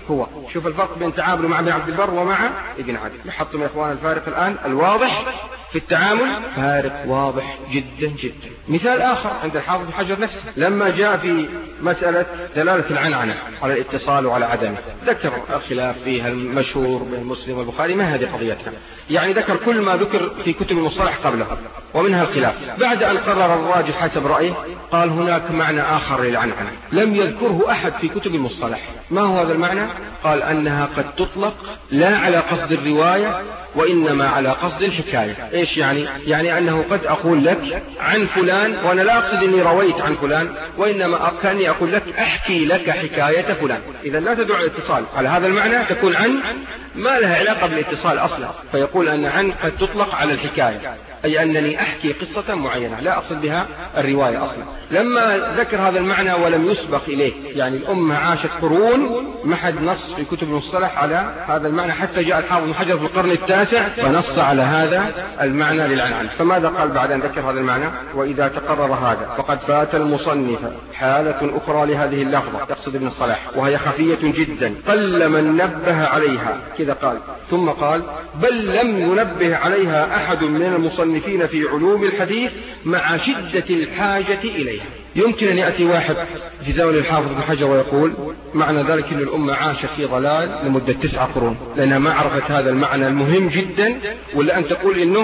هو. شوف الفرق بين تعامله مع ابن عبد البر ومع ابن عدي. لاحظتم يا إخوان الفارق الآن الواضح في التعامل؟ فارق واضح جدا جدا. مثال آخر عند الحافظ بن حجر نفسه لما جاء في مسألة دلالة العنعنة على الاتصال وعلى عدمه، ذكر الخلاف فيها المشهور بين مسلم والبخاري، ما هذه قضيتها، يعني ذكر كل ما ذكر في كتب المصطلح قبله ومنها الخلاف. بعد أن قرر الراجح حسب رأيه قال هناك معنى آخر للعنعنة لم يذكره أحد في كتب المصطلح. ما هو هذا المعنى؟ قال أنها قد تطلق لا على قصد الرواية وإنما على قصد الحكاية. إيش يعني؟ يعني أنه قد أقول لك عن فلان وأنا لا أقصد أني رويت عن فلان، وإنما كأني أقول لك أحكي لك حكاية فلان. إذا لا تدعو الاتصال على هذا المعنى، تكون عن ما لها علاقة بالاتصال أصلا. فيقول أن عن قد تطلق على الحكاية، أي أنني أحكي قصة معينة لا أقصد بها الرواية أصلا. لما ذكر هذا المعنى ولم يسبق إليه، يعني الأمة عاشت قرون ما حد نص في كتب المصطلح على هذا المعنى، حتى جاء الحافظ بن حجر في القرن التاسع فنص على هذا المعنى للعنعنة. فماذا قال بعد أن ذكر هذا المعنى؟ وإذا تقرر هذا فقد فات المصنف حالة أخرى لهذه اللفظة، يقصد ابن الصلاح، وهي خفية جدا قل من نبه عليها، كذا قال. ثم قال بل لم ينبه عليها أحد من المصنفين في علوم الحديث مع شدة الحاجة إليها. يمكن أن يأتي واحد في زمن الحافظ بن حجر ويقول معنى ذلك أن الأمة عاشت في ضلال لمدة 9 قرون لأنها ما عرفت هذا المعنى المهم جدا، ولا أن تقول إنه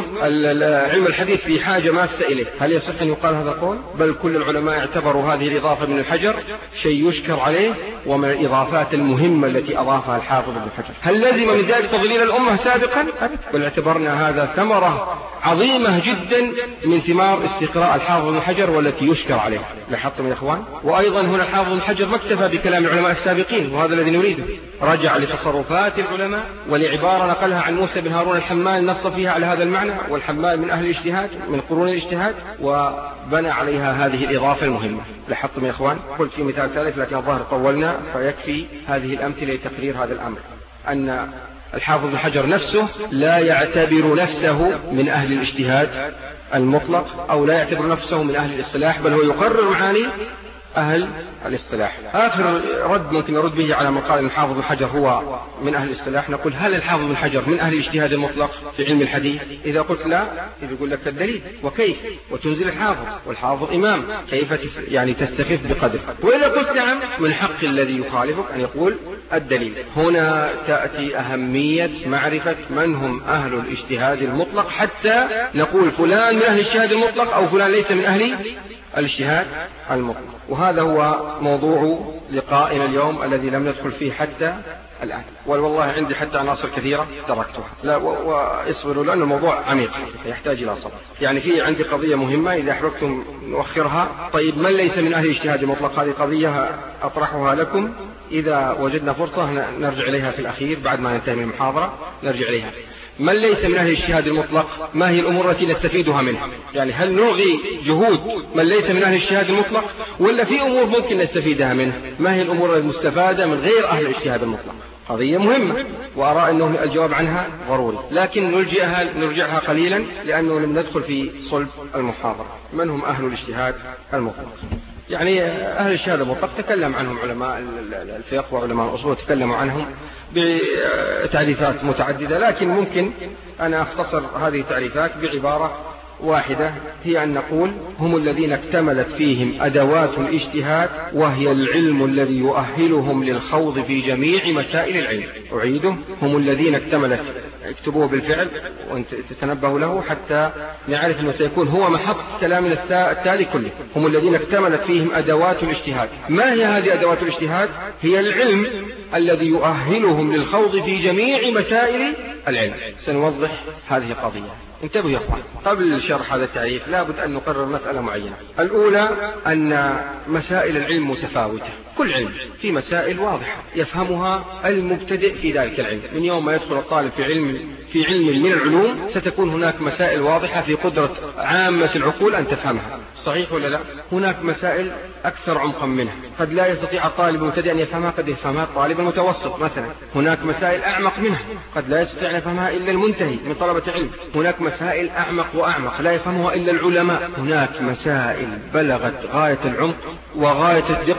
علم الحديث في حاجة ماسة إليه. هل يصح أن يقال هذا القول؟ بل كل العلماء اعتبروا هذه الإضافة من الحجر شيء يشكر عليه ومن الإضافات المهمة التي أضافها الحافظ بن حجر. هل لازم من ذلك تضليل الأمة سابقا؟ بل اعتبرنا هذا ثمرة عظيمة جدا من ثمار استقراء الحافظ بن حجر والتي يشكر عليها. لاحظتم يا إخوان؟ وأيضا هنا الحافظ بن حجر ما اكتفى بكلام العلماء السابقين، وهذا الذي نريده، رجع لتصرفات العلماء ولعبارة نقلها عن موسى بن هارون الحمال نص فيها على هذا المعنى، والحمال من أهل الاجتهاد من قرون الاجتهاد، وبنى عليها هذه الإضافة المهمة. لاحظتم يا إخوان؟ قلت في مثال ثالث لكن الظاهر طولنا، فيكفي هذه الأمثلة لتقرير هذا الأمر، أن الحافظ بن حجر نفسه لا يعتبر نفسه من أهل الاجتهاد المطلق أو لا يعتبر نفسه من أهل الاصطلاح، بل هو يقرر معاني أهل الاصطلاح. آخر رد ممكن نرد به على من قال أن الحافظ بن حجر هو من أهل الاصطلاح، نقول هل الحافظ بن حجر من أهل الاجتهاد المطلق في علم الحديث؟ إذا قلت لا يقول لك الدليل، وكيف؟ وتنزل الحافظ، والحافظ إمام، كيف يعني تستخف بقدر؟ وإذا قلت نعم من حق الذي يخالفك أن يقول الدليل. هنا تأتي أهمية معرفة من هم أهل الاجتهاد المطلق حتى نقول فلان من أهل الاجتهاد المطلق أو فلان ليس من أهل الاجتهاد المطلق. وهذا هو موضوع لقائنا اليوم الذي لم ندخل فيه حتى الآن، والله عندي حتى عناصر كثيرة تركتها، لا واصبروا لأن الموضوع عميق يحتاج إلى صبر. يعني في عندي قضية مهمة إذا أحببتم نؤخرها. طيب من ليس من أهل الاجتهاد المطلق؟ هذه قضية أطرحها لكم، إذا وجدنا فرصة نرجع إليها في الأخير بعد ما ننتهي من المحاضرة نرجع إليها. من ليس من أهل الاجتهاد المطلق ما هي الأمور التي نستفيدها منه؟ يعني هل نلغي جهود من ليس من أهل الاجتهاد المطلق ولا في أمور ممكن نستفيدها منه؟ ما هي الأمور المستفادة من غير أهل الاجتهاد المطلق؟ قضية مهمة وأرى أنه الجواب عنها ضروري، لكن نرجعها قليلا لأنه لم ندخل في صلب المحاضرة. من هم أهل الاجتهاد المطلق؟ يعني أهل الاجتهاد المطلق تكلم عنهم علماء الفقه وعلماء الأصول، تكلموا عنهم بتعريفات متعددة، لكن ممكن أنا أختصر هذه التعريفات بعبارة واحدة، هي أن نقول هم الذين اكتملت فيهم أدوات الاجتهاد وهي العلم الذي يؤهلهم للخوض في جميع مسائل العلم. أعيده، هم الذين اكتملت، اكتبوه بالفعل وتتنبهوا له حتى نعرف أنه سيكون هو محط كلامنا التالي كله. هم الذين اكتملت فيهم أدوات الاجتهاد. ما هي هذه أدوات الاجتهاد؟ هي العلم الذي يؤهلهم للخوض في جميع مسائل العلم. سنوضح هذه القضية. انتبهوا يا أخوان، قبل شرح هذا التعريف لابد أن نقرر مسألة معينة. الأولى أن مسائل العلم متفاوتة، كل علم في مسائل واضحة يفهمها المبتدئ في ذلك العلم. من يوم ما يدخل الطالب في علم من العلوم ستكون هناك مسائل واضحة في قدرة عامة العقول أن تفهمها، صحيح ولا لا؟ هناك مسائل أكثر عمقا منها قد لا يستطيع الطالب المبتدئ أن يفهمها، قد يفهمها الطالب المتوسط مثلا. هناك مسائل أعمق منها قد لا يستطيع أن يفهمها إلا المنتهي من طلبة العلم. هناك مسائل أعمق وأعمق لا يفهمها إلا العلماء. هناك مسائل بلغت غاية العمق وغاية الدقة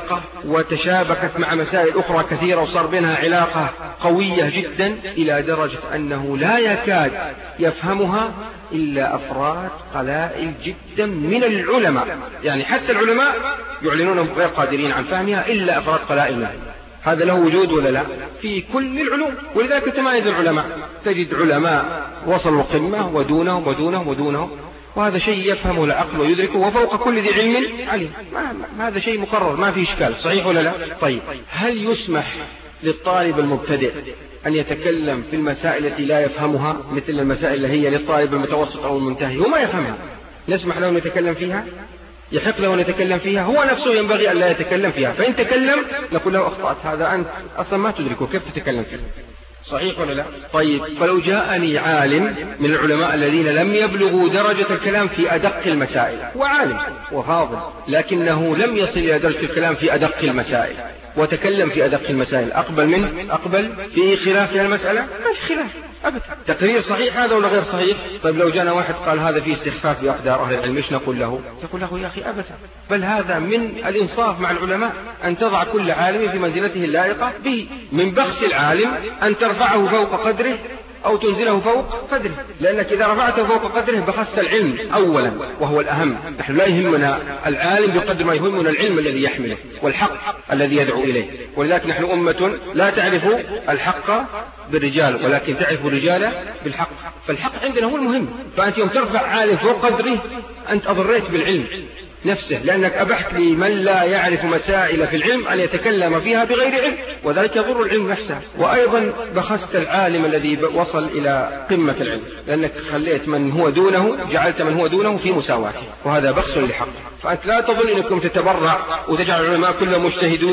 بدقة وتشابكت مع مسائل أخرى كثيرة وصار بينها علاقة قوية جدا إلى درجة أنه لا يكاد يفهمها إلا أفراد قلائل جدا من العلماء. يعني حتى العلماء يعلنون غير قادرين عن فهمها إلا أفراد قلائل منهم. هذا له وجود ولا لا في كل العلوم. ولذلك تمايز العلماء، تجد علماء وصلوا قمة ودونهم ودونهم ودونهم، وهذا شيء يفهمه العقل ويدركه، وفوق كل ذي علم عليم. هذا شيء مقرر ما فيه إشكال. صحيح ولا لا؟ طيب، هل يسمح للطالب المبتدئ أن يتكلم في المسائل التي لا يفهمها، مثل المسائل اللي هي للطالب المتوسط أو المنتهي وما يفهمها، نسمح له أن يتكلم فيها؟ يحق له أن يتكلم فيها؟ هو نفسه ينبغي أن لا يتكلم فيها، فإن تكلم نقول له أخطأت، هذا أنت أصلا ما تدركه، كيف تتكلم فيه؟ صحيح ولا لا؟ طيب، فلو جاءني عالم من العلماء الذين لم يبلغوا درجة الكلام في أدق المسائل، وعالم وفاضل لكنه لم يصل إلى درجة الكلام في أدق المسائل وتكلم في أدق المسائل، أقبل منه؟ أقبل. في خلاف في المسألة؟ ما في خلاف أبدا. تقرير صحيح هذا ولا غير صحيح؟ طيب، لو جانا واحد قال هذا فيه استخفاف بأقدار أهل العلم، ايش نقول له؟ تقول له يا أخي أبدا، بل هذا من الإنصاف مع العلماء أن تضع كل عالم في منزلته اللائقة به. من بخس العالم أن ترفعه فوق قدره أو تنزله فوق قدره، لأنك إذا رفعته فوق قدره بخست العلم أولا وهو الأهم. نحن لا يهمنا العالم بقدر ما يهمنا العلم الذي يحمله والحق الذي يدعو إليه. ولذلك نحن أمة لا تعرف الحق بالرجال ولكن تعرف الرجال بالحق، فالحق عندنا هو المهم. فأنت يوم ترفع عالم فوق قدره أنت أضريت بالعلم نفسه، لأنك أبحت لمن لا يعرف مسائل في العلم أن يتكلم فيها بغير علم، وذلك يضر العلم نفسه. وأيضا بخست العالم الذي وصل إلى قمة العلم، لأنك خليت من هو دونه، جعلت من هو دونه في مساواته، وهذا بخس لحق. فأنت لا تظن أنكم تتبرع وتجعل العلماء كلهم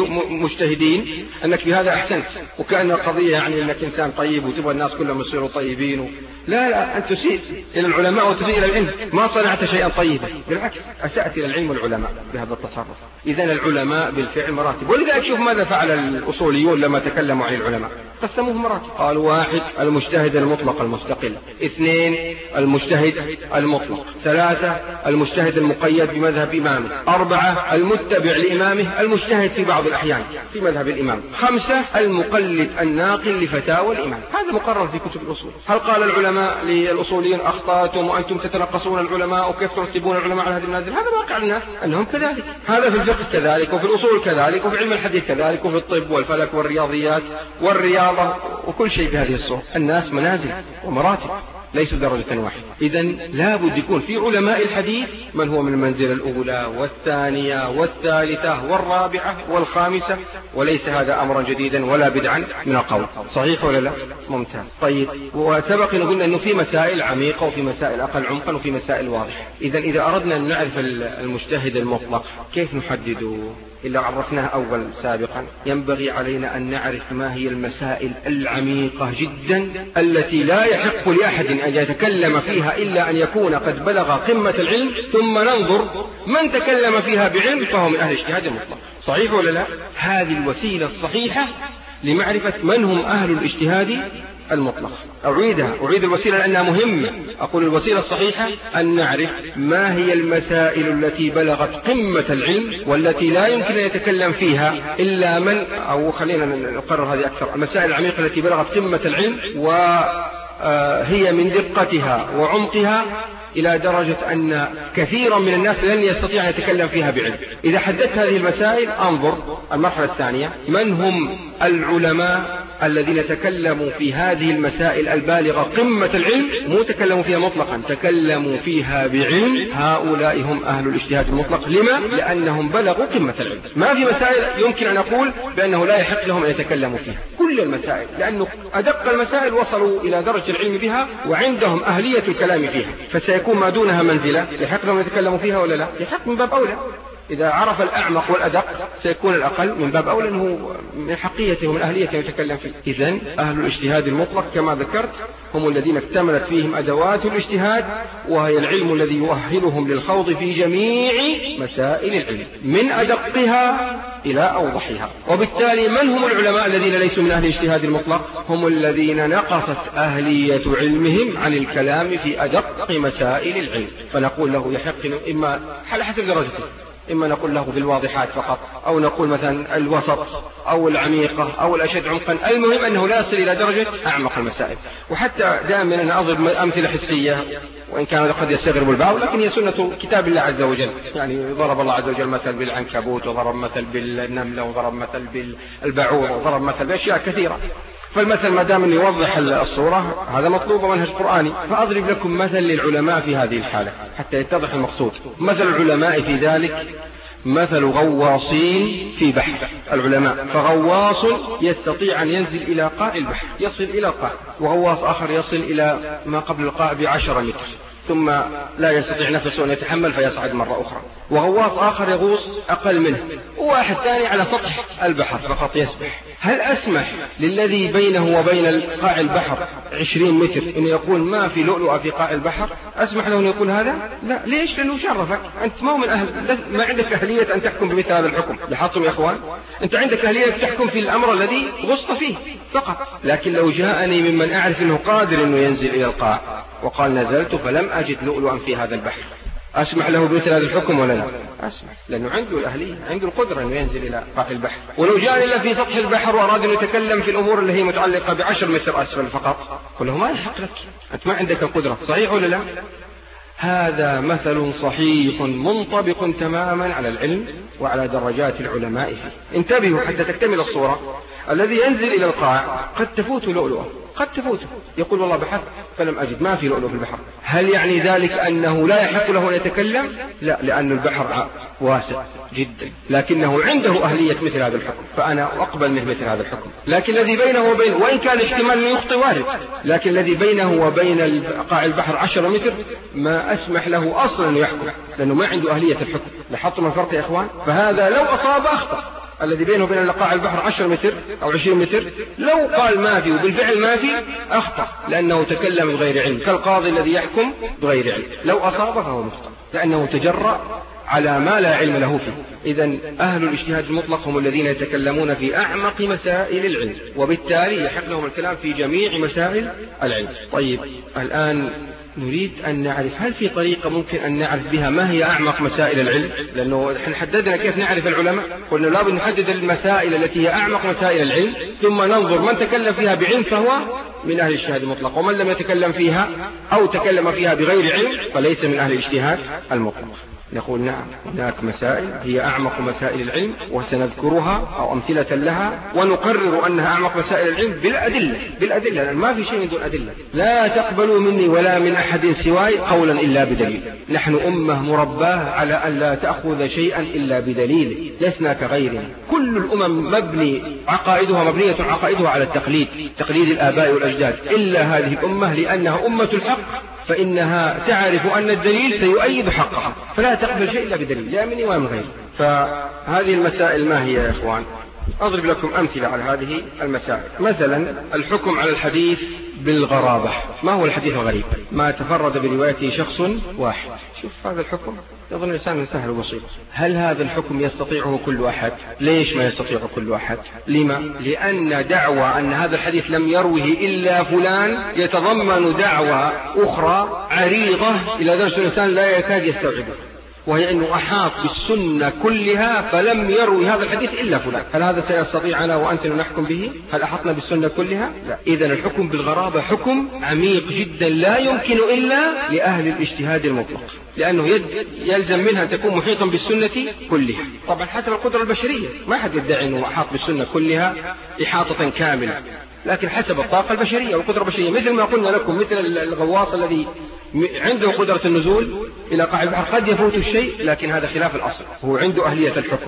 مجتهدين أنك بهذا أحسنت، وكأن القضية يعني أنك إنسان طيب وتبغى الناس كلهم يصيروا طيبين. لا، أنت تسيء إلى العلماء وتسيء إلى العلم، ما صنعت شيئا طيبا، بالعكس أسأت إلى العلم والعلماء بهذا التصرف. إذن العلماء بالفعل مراتب. ولذلك شوف ماذا فعل الأصوليون لما تكلموا عن العلماء، قسموه مراتب. قالوا: 1 المجتهد المطلق المستقل، 2 المجتهد المطلق، 3 المجتهد المقيد بمذهب إمامه، 4 المتبع لإمامه المجتهد في بعض الأحيان في مذهب الإمام، 5 المقلد الناقل لفتاوى الإمام. هذا مقرر في كتب الأصول. هل قال العلماء للأصوليين: أخطأتم وأنتم تتنقصون العلماء وكيف ترتبون العلماء على هذه المنازل؟ هذا واقع الناس أنهم كذلك. هذا في الفقه كذلك، وفي الأصول كذلك، وفي علم الحديث كذلك، وفي الطب والفلك والرياضيات والرياضة وكل شيء بهذه الصورة. الناس منازل ومراتب ليسوا درجة واحدة. إذن لا بد يكون في علماء الحديث من هو من المنزلة الأولى والثانية والثالثة والرابعة والخامسة، وليس هذا أمرا جديدا ولا بدعا من القول. صحيح ولا لا؟ ممتاز. طيب، وسبق أن قلنا أنه في مسائل عميقة وفي مسائل أقل عمقا وفي مسائل واضحة. إذن إذا أردنا أن نعرف المجتهد المطلق كيف نحدده؟ إلا عرفناه أول سابقا، ينبغي علينا أن نعرف ما هي المسائل العميقة جدا التي لا يحق لأحد أن يتكلم فيها إلا أن يكون قد بلغ قمة العلم، ثم ننظر من تكلم فيها بعلم فهو من أهل الاجتهاد المطلق. صحيح ولا لا؟ هذه الوسيلة الصحيحة لمعرفة من هم أهل الاجتهاد المطلق. أعيد الوسيلة لأنها مهمة. أقول الوسيلة الصحيحة أن نعرف ما هي المسائل التي بلغت قمة العلم والتي لا يمكن أن يتكلم فيها إلا من، أو خلينا نقرر هذه أكثر، المسائل العميقة التي بلغت قمة العلم وهي من دقتها وعمقها إلى درجة أن كثيرا من الناس لن يستطيع أن يتكلم فيها بعلم. إذا حددت هذه المسائل أنظر المرحلة الثانية: من هم العلماء الذين تكلموا في هذه المسائل البالغة قمة العلم، مو تكلموا فيها مطلقا، تكلموا فيها بعلم. هؤلاء هم أهل الاجتهاد المطلق. لما؟ لأنهم بلغوا قمة العلم. ما في مسائل يمكن أن أقول بأنه لا يحق لهم أن يتكلموا فيها، كل المسائل، لأنه أدق المسائل وصلوا إلى درجة العلم بها وعندهم أهلية الكلام فيها، فسيكون ما دونها منزلة يحق لهم يتكلموا فيها ولا لا؟ يحق من باب أولى. إذا عرف الأعمق والأدق سيكون الأقل من باب أولى أنه من حقيته ومن أهليته يتكلم فيه. إذن أهل الاجتهاد المطلق كما ذكرت هم الذين اكتملت فيهم أدوات الاجتهاد، وهي العلم الذي يؤهلهم للخوض في جميع مسائل العلم من أدقها إلى أوضحها. وبالتالي من هم العلماء الذين ليسوا من أهل الاجتهاد المطلق؟ هم الذين نقصت أهلية علمهم عن الكلام في أدق مسائل العلم، فنقول له يحق إما على حسب درجته، إما نقول له بالواضحات فقط، أو نقول مثلا الوسط أو العميقة أو الأشد عمقا. المهم أنه لا يصل إلى درجة أعمق المسائل. وحتى دائما أنا أضرب أمثلة حسية، وإن كان قد يستغرب البعض، لكن هي سنة كتاب الله عز وجل. يعني ضرب الله عز وجل مثل بالعنكبوت، وضرب مثل بالنملة، وضرب مثل بالبعوض، وضرب مثل بأشياء كثيرة. فالمثل ما دام أن يوضح الصورة هذا مطلوب منهج قرآني. فأضرب لكم مثل للعلماء في هذه الحالة حتى يتضح المقصود. مثل العلماء في ذلك مثل غواصين في بحر. العلماء، فغواص يستطيع أن ينزل إلى قاع البحر، يصل إلى القاع، وغواص آخر يصل إلى ما قبل القاع ب10 متر، ثم لا يستطيع نفسه أن يتحمل فيصعد مرة أخرى. وغواص آخر يغوص أقل منه، وواحد ثاني على سطح البحر فقط يسبح. هل أسمح للذي بينه وبين قاع البحر 20 متر أن يقول ما في لؤلؤة في قاع البحر؟ أسمح له أن يقول هذا؟ لا. ليش؟ لأنه شرفك أنت، ما ما عندك أهلية أن تحكم بمثل هذا الحكم. لاحظتم يا أخوان؟ أنت عندك أهلية تحكم في الأمر الذي غصت فيه فقط. لكن لو جاءني ممن أعرف أنه قادر أنه ينزل إلى القاع وقال نزلت فلم أجد لؤلؤا في هذا البحر، أسمح له بمثل هذا الحكم ولا لا؟ أسمح، لأنه عنده الأهلية، عنده القدرة أنه ينزل إلى قاع البحر. ولو جاء إلا في سطح البحر وأراد أن يتكلم في الأمور اللي هي متعلقة ب10 متر أسفل فقط، كله ما يحق لك، أنت ما عندك القدرة. صحيح ولا لا؟ هذا مثل صحيح منطبق تماما على العلم وعلى درجات العلماء فيه. انتبهوا حتى تكتمل الصورة. الذي ينزل إلى القاع قد تفوت لؤلؤة، قد تفوته، يقول والله بحثت فلم أجد، ما في لؤلؤ في البحر. هل يعني ذلك أنه لا يحق له أن يتكلم؟ لا، لأن البحر واسع جدا، لكنه عنده أهلية مثل هذا الحكم، فأنا أقبل منه مثل هذا الحكم. لكن الذي بينه وبين، وإن كان احتمال أن يخطئ وارد، لكن الذي بينه وبين قاع البحر 10 متر ما أسمح له أصلا أن يحكم، لأنه ما عنده أهلية الحكم. لاحظتم الفرق يا إخوان؟ فهذا لو أصاب أخطأ. الذي بينه وبين قاع البحر 10 متر أو 20 متر، لو قال ما في وبالفعل ما في أخطأ، لأنه تكلم بغير علم، كالقاضي الذي يحكم بغير علم. لو أصاب فهو مخطئ، لأنه تجرأ على ما لا علم له فيه. إذن أهل الاجتهاد المطلق هم الذين يتكلمون في أعمق مسائل العلم، وبالتالي يحق لهم الكلام في جميع مسائل العلم. طيب، الآن نريد أن نعرف هل في طريقة ممكن أن نعرف بها ما هي أعمق مسائل العلم؟ لأنه نحن حددنا كيف نعرف العلماء، قلنا لابد نحدد المسائل التي هي أعمق مسائل العلم، ثم ننظر من تكلم فيها بعلم فهو من أهل الاجتهاد المطلق، ومن لم يتكلم فيها أو تكلم فيها بغير علم فليس من أهل الاجتهاد المطلق. نقول نعم، هناك مسائل هي أعمق مسائل العلم وسنذكرها أو أمثلة لها، ونقرر أنها أعمق مسائل العلم بالأدلة، لأن ما في شيء من دون أدلة. لا تقبلوا مني ولا من أحد سواي قولا إلا بدليل. نحن أمة مرباه على أن لا تأخذ شيئا إلا بدليل، لسنا كغيرنا. كل الأمم مبنية عقائدها على التقليد، تقليد الآباء والأجداد، إلا هذه الأمة لأنها أمة الحق، فإنها تعرف أن الدليل سيؤيد حقها، فلا تقبل شيء إلا بدليل، لا مني ولا من غيري. فهذه المسائل ما هي يا إخوان؟ أضرب لكم أمثلة على هذه المسائل. مثلا الحكم على الحديث بالغرابة. ما هو الحديث الغريب؟ ما تفرد بروايته شخص واحد. شوف هذا الحكم يظن الإنسان سهل وبسيط. هل هذا الحكم يستطيعه كل أحد؟ ليش ما يستطيعه كل أحد؟ لما؟ لأن دعوى أن هذا الحديث لم يروه إلا فلان يتضمن دعوى أخرى عريضة إلى درجة الإنسان لا يكاد يستوعبه، وهي أنه أحاط بالسنة كلها فلم يروي هذا الحديث إلا فلان. هل هذا سيستطيع أنا وأنت نحكم به؟ هل أحطنا بالسنة كلها؟ لا. إذن الحكم بالغرابة حكم عميق جدا لا يمكن إلا لأهل الاجتهاد المطلق، لأنه يلزم منها أن تكون محيطا بالسنة كلها. طبعا حسب القدرة البشرية، ما حد يدعي أنه أحاط بالسنة كلها إحاطة كاملة، لكن حسب الطاقة البشرية والقدرة البشرية. مثل ما قلنا لكم، مثل الغواص الذي عنده قدرة النزول إلى قاع البحر قد يفوت الشيء، لكن هذا خلاف الأصل، هو عنده أهلية الحكم.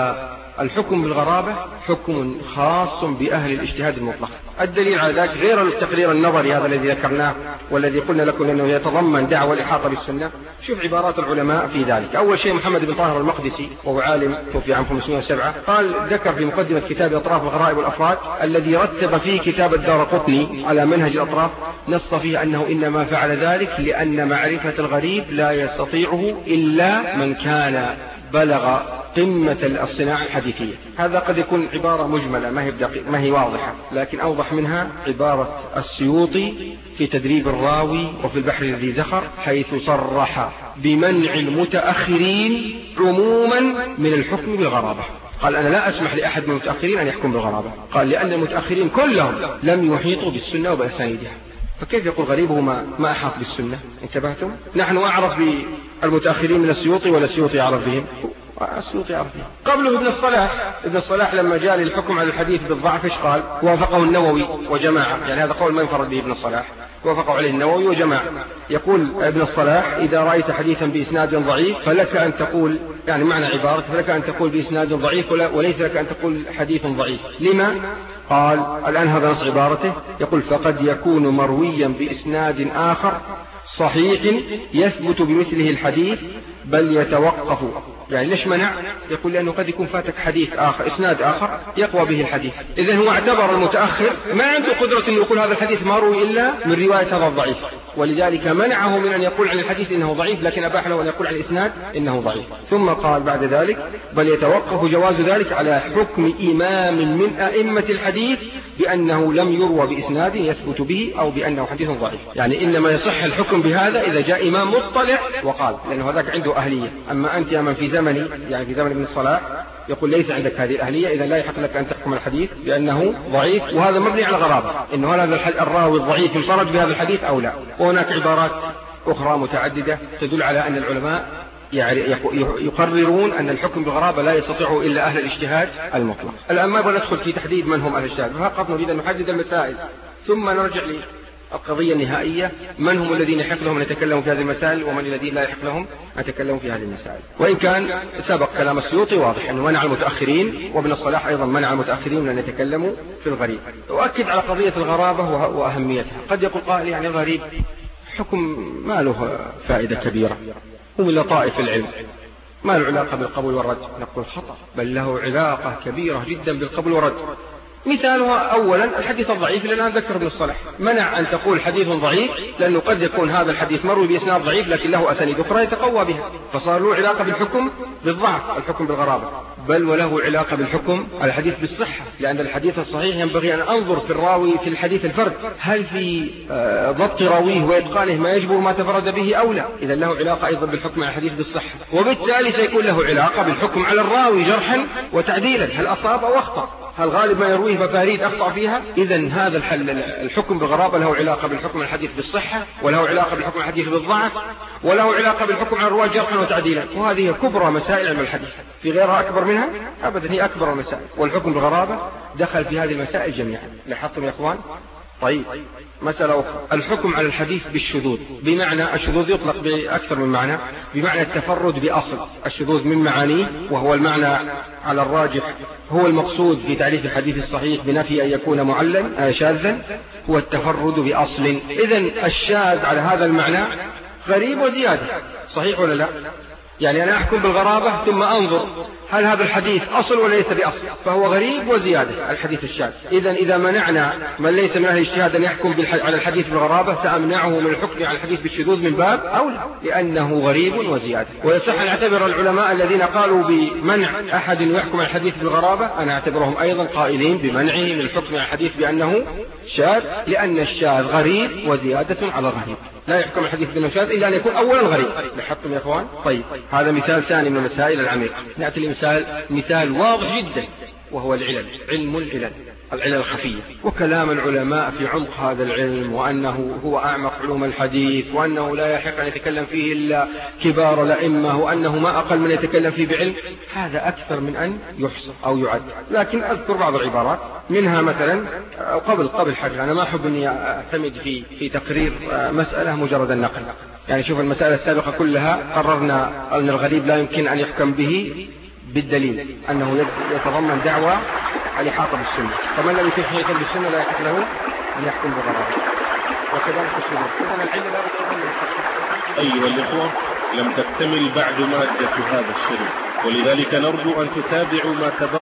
فالحكم بالغرابة حكم خاص بأهل الاجتهاد المطلق. الدليل على ذلك غير التقرير النظري هذا الذي ذكرناه والذي قلنا لكم أنه يتضمن دعوى الإحاطة بالسنة. شوف عبارات العلماء في ذلك. أول شيء محمد بن طاهر المقدسي، وهو عالم توفي عام 507، قال ذكر في مقدمة كتاب أطراف الغرائب والأفراد الذي رتب فيه كتاب الدارقطني على منهج الأطراف، نص فيه أنه إنما فعل ذلك لأن معرفة الغريب لا يستطيعه إلا من كان بلغ قمة الصناعة الحديثية. هذا قد يكون عبارة مجملة ما هي واضحة، لكن أوضح منها عبارة السيوطي في تدريب الراوي وفي البحر الذي زخر، حيث صرح بمنع المتأخرين عموما من الحكم بالغرابة. قال أنا لا أسمح لأحد من المتأخرين أن يحكم بالغرابة، قال لأن المتأخرين كلهم لم يحيطوا بالسنة وبأسانيدها، فكيف يقول غريبه ما أحاط بالسنة؟ انتبهتم؟ نحن أعرف بالمتأخرين من السيوطي ولا السيوطي أعرف بهم؟ السيوطي أعرف بهم. قبله ابن الصلاح لما جاء للحكم على الحديث بالضعف إيش قال؟ وافقه النووي وجماعة، يعني هذا قول ما انفرد به ابن الصلاح، وافقوا عليه النووي وجماعة. يقول ابن الصلاح إذا رأيت حديثا بإسناد ضعيف فلك أن تقول، يعني معنى عبارة فلك أن تقول بإسناد ضعيف وليس لك أن تقول حديث ضعيف. لما؟ قال الآن هذا نص عبارته، يقول فقد يكون مرويا بإسناد آخر صحيح يثبت بمثله الحديث بل يتوقف. يعني ليش منع؟ يقول لأنه قد يكون فاتك حديث آخر إسناد آخر يقوى به الحديث. إذن هو اعتبر المتأخر ما عنده قدرة أن يقول هذا الحديث ما روي إلا من رواية هذا الضعيف، ولذلك منعه من أن يقول عن الحديث إنه ضعيف، لكن أباح له أن يقول عن الإسناد إنه ضعيف. ثم قال بعد ذلك بل يتوقف جواز ذلك على حكم إمام من أئمة الحديث بأنه لم يروى بإسناد يثبت به أو بأنه حديث ضعيف. يعني إنما يصح الحكم بهذا إذا جاء إمام مطلع وقال، لأنه هذاك عنده أهلية. أما أنت يا من في زمني، يعني في زمن ابن الصلاح، يقول ليس عندك هذه الأهلية، إذا لا يحق لك أن تحكم الحديث بأنه ضعيف، وهذا مبني على غرابة، إنه هل هذا الراوي الضعيف انفرد بهذا الحديث أو لا. وهناك عبارات أخرى متعددة تدل على أن العلماء يقررون أن الحكم بالغرابة لا يستطيعه إلا أهل الاجتهاد المطلق. الآن ما بندخل في تحديد من هم أهل الاجتهاد، فقط نريد أن نحدد المسائل ثم نرجع القضية النهائية، من هم الذين يحق لهم أن يتكلموا في هذه المسائل ومن الذين لا يحق لهم أن يتكلموا في هذه المسائل. وإن كان سبق كلام السيوطي واضح أنه منع المتأخرين، وابن الصلاح أيضا منع المتأخرين من أن يتكلموا في الغريب. وأكد على قضية الغرابة وأهميتها. قد يقول قائل يعني الغريب حكم ما له فائدة كبيرة، هو من لطائف العلم، ما له علاقة بالقبول والرد. نقول خطأ، بل له علاقة كبيرة جدا بالقبول والرد. مثالها أولا الحديث الضعيف، لأن هذا ذكر ابن الصلاح، منع أن تقول حديث ضعيف لأنه قد يكون هذا الحديث مروي بإسناد ضعيف لكن له أسانيد أخرى يتقوى بها، فصار له علاقة بالحكم بالضعف، الحكم بالغرابة، بل وله علاقة بالحكم على الحديث بالصحة، لأن الحديث الصحيح ينبغي أن أنظر في الراوي في الحديث الفرد، هل في ضبط راويه وإتقانه ما يجبر ما تفرد به أو لا. إذا له علاقة أيضا بالحكم على الحديث بالصحة، وبالتالي سيكون له علاقة بالحكم على الراوي جرحا وتعديلا، هل أصاب أو أخطأ، هل غالب ما يرويه مفاريد أخطأ فيها. إذن هذا الحكم بالغرابة له علاقة بالحكم على الحديث بالصحة، وله علاقة بالحكم على الحديث بالضعف، وله علاقة بالحكم على الرواة جرحا وتعديلا. وهذه كبرى مسائل علم الحديث، في غيرها أكبر منها أبدا، هي أكبر المسائل، والحكم بالغرابة دخل في هذه المسائل جميعا. لاحظتم يا أخوان؟ طيب، مسألة أخرى، الحكم على الحديث بالشذوذ، بمعنى الشذوذ يطلق بأكثر من معنى، بمعنى التفرد بأصل. الشذوذ من معانيه، وهو المعنى على الراجح هو المقصود في تعريف الحديث الصحيح بنفي أن يكون معللا شاذا، هو التفرد بأصل. إذن الشاذ على هذا المعنى غريب وزيادة، صحيح ولا لا؟ يعني أنا أحكم بالغرابة ثم أنظر هل هذا الحديث أصل وليس بأصل، فهو غريب وزيادة الحديث الشاذ. إذا منعنا من ليس من أهل الاجتهاد أن يحكم على الحديث بالغرابة، سأمنعه من الحكم على الحديث بالشذوذ من باب أولى، لأنه غريب وزيادة. ويصح أن أعتبر العلماء الذين قالوا بمنع أحد يحكم على الحديث بالغرابة، أنا أعتبرهم أيضا قائلين بمنعه من الحكم على الحديث بأنه شاذ، لأن الشاذ غريب وزيادة على الغريب، لا يحكم الحديث بأنه شاذ إلا أن يكون أولا غريب. لاحظتم يا أخوان؟ طيب، هذا مثال ثاني من المسائل العميقة. نأتي مثال واضح جدا، وهو العلل، علم العلل الخفية، وكلام العلماء في عمق هذا العلم، وأنه هو أعمق علوم الحديث، وأنه لا يحق أن يتكلم فيه إلا كبار الأئمة، وأنه ما أقل من يتكلم فيه بعلم. هذا أكثر من أن يحصى أو يعد، لكن أذكر بعض العبارات منها. مثلا قبل حاجة، أنا ما أحب أني أعتمد في تقرير مسألة مجرد النقل. يعني شوف المسألة السابقة كلها قررنا أن الغريب لا يمكن أن يحكم به بالدليل أنه يتضمن دعوة الإحاطة بالسنة، فمن لم يكن حيثا بالسنة لا يحق له أن يحكم بالغرابة، وكذلك الشذوذ. إذن العلة لا تتضمن. أيها الإخوة، لم تكتمل بعد مادة هذا الشريط، ولذلك نرجو أن تتابعوا ما تبقى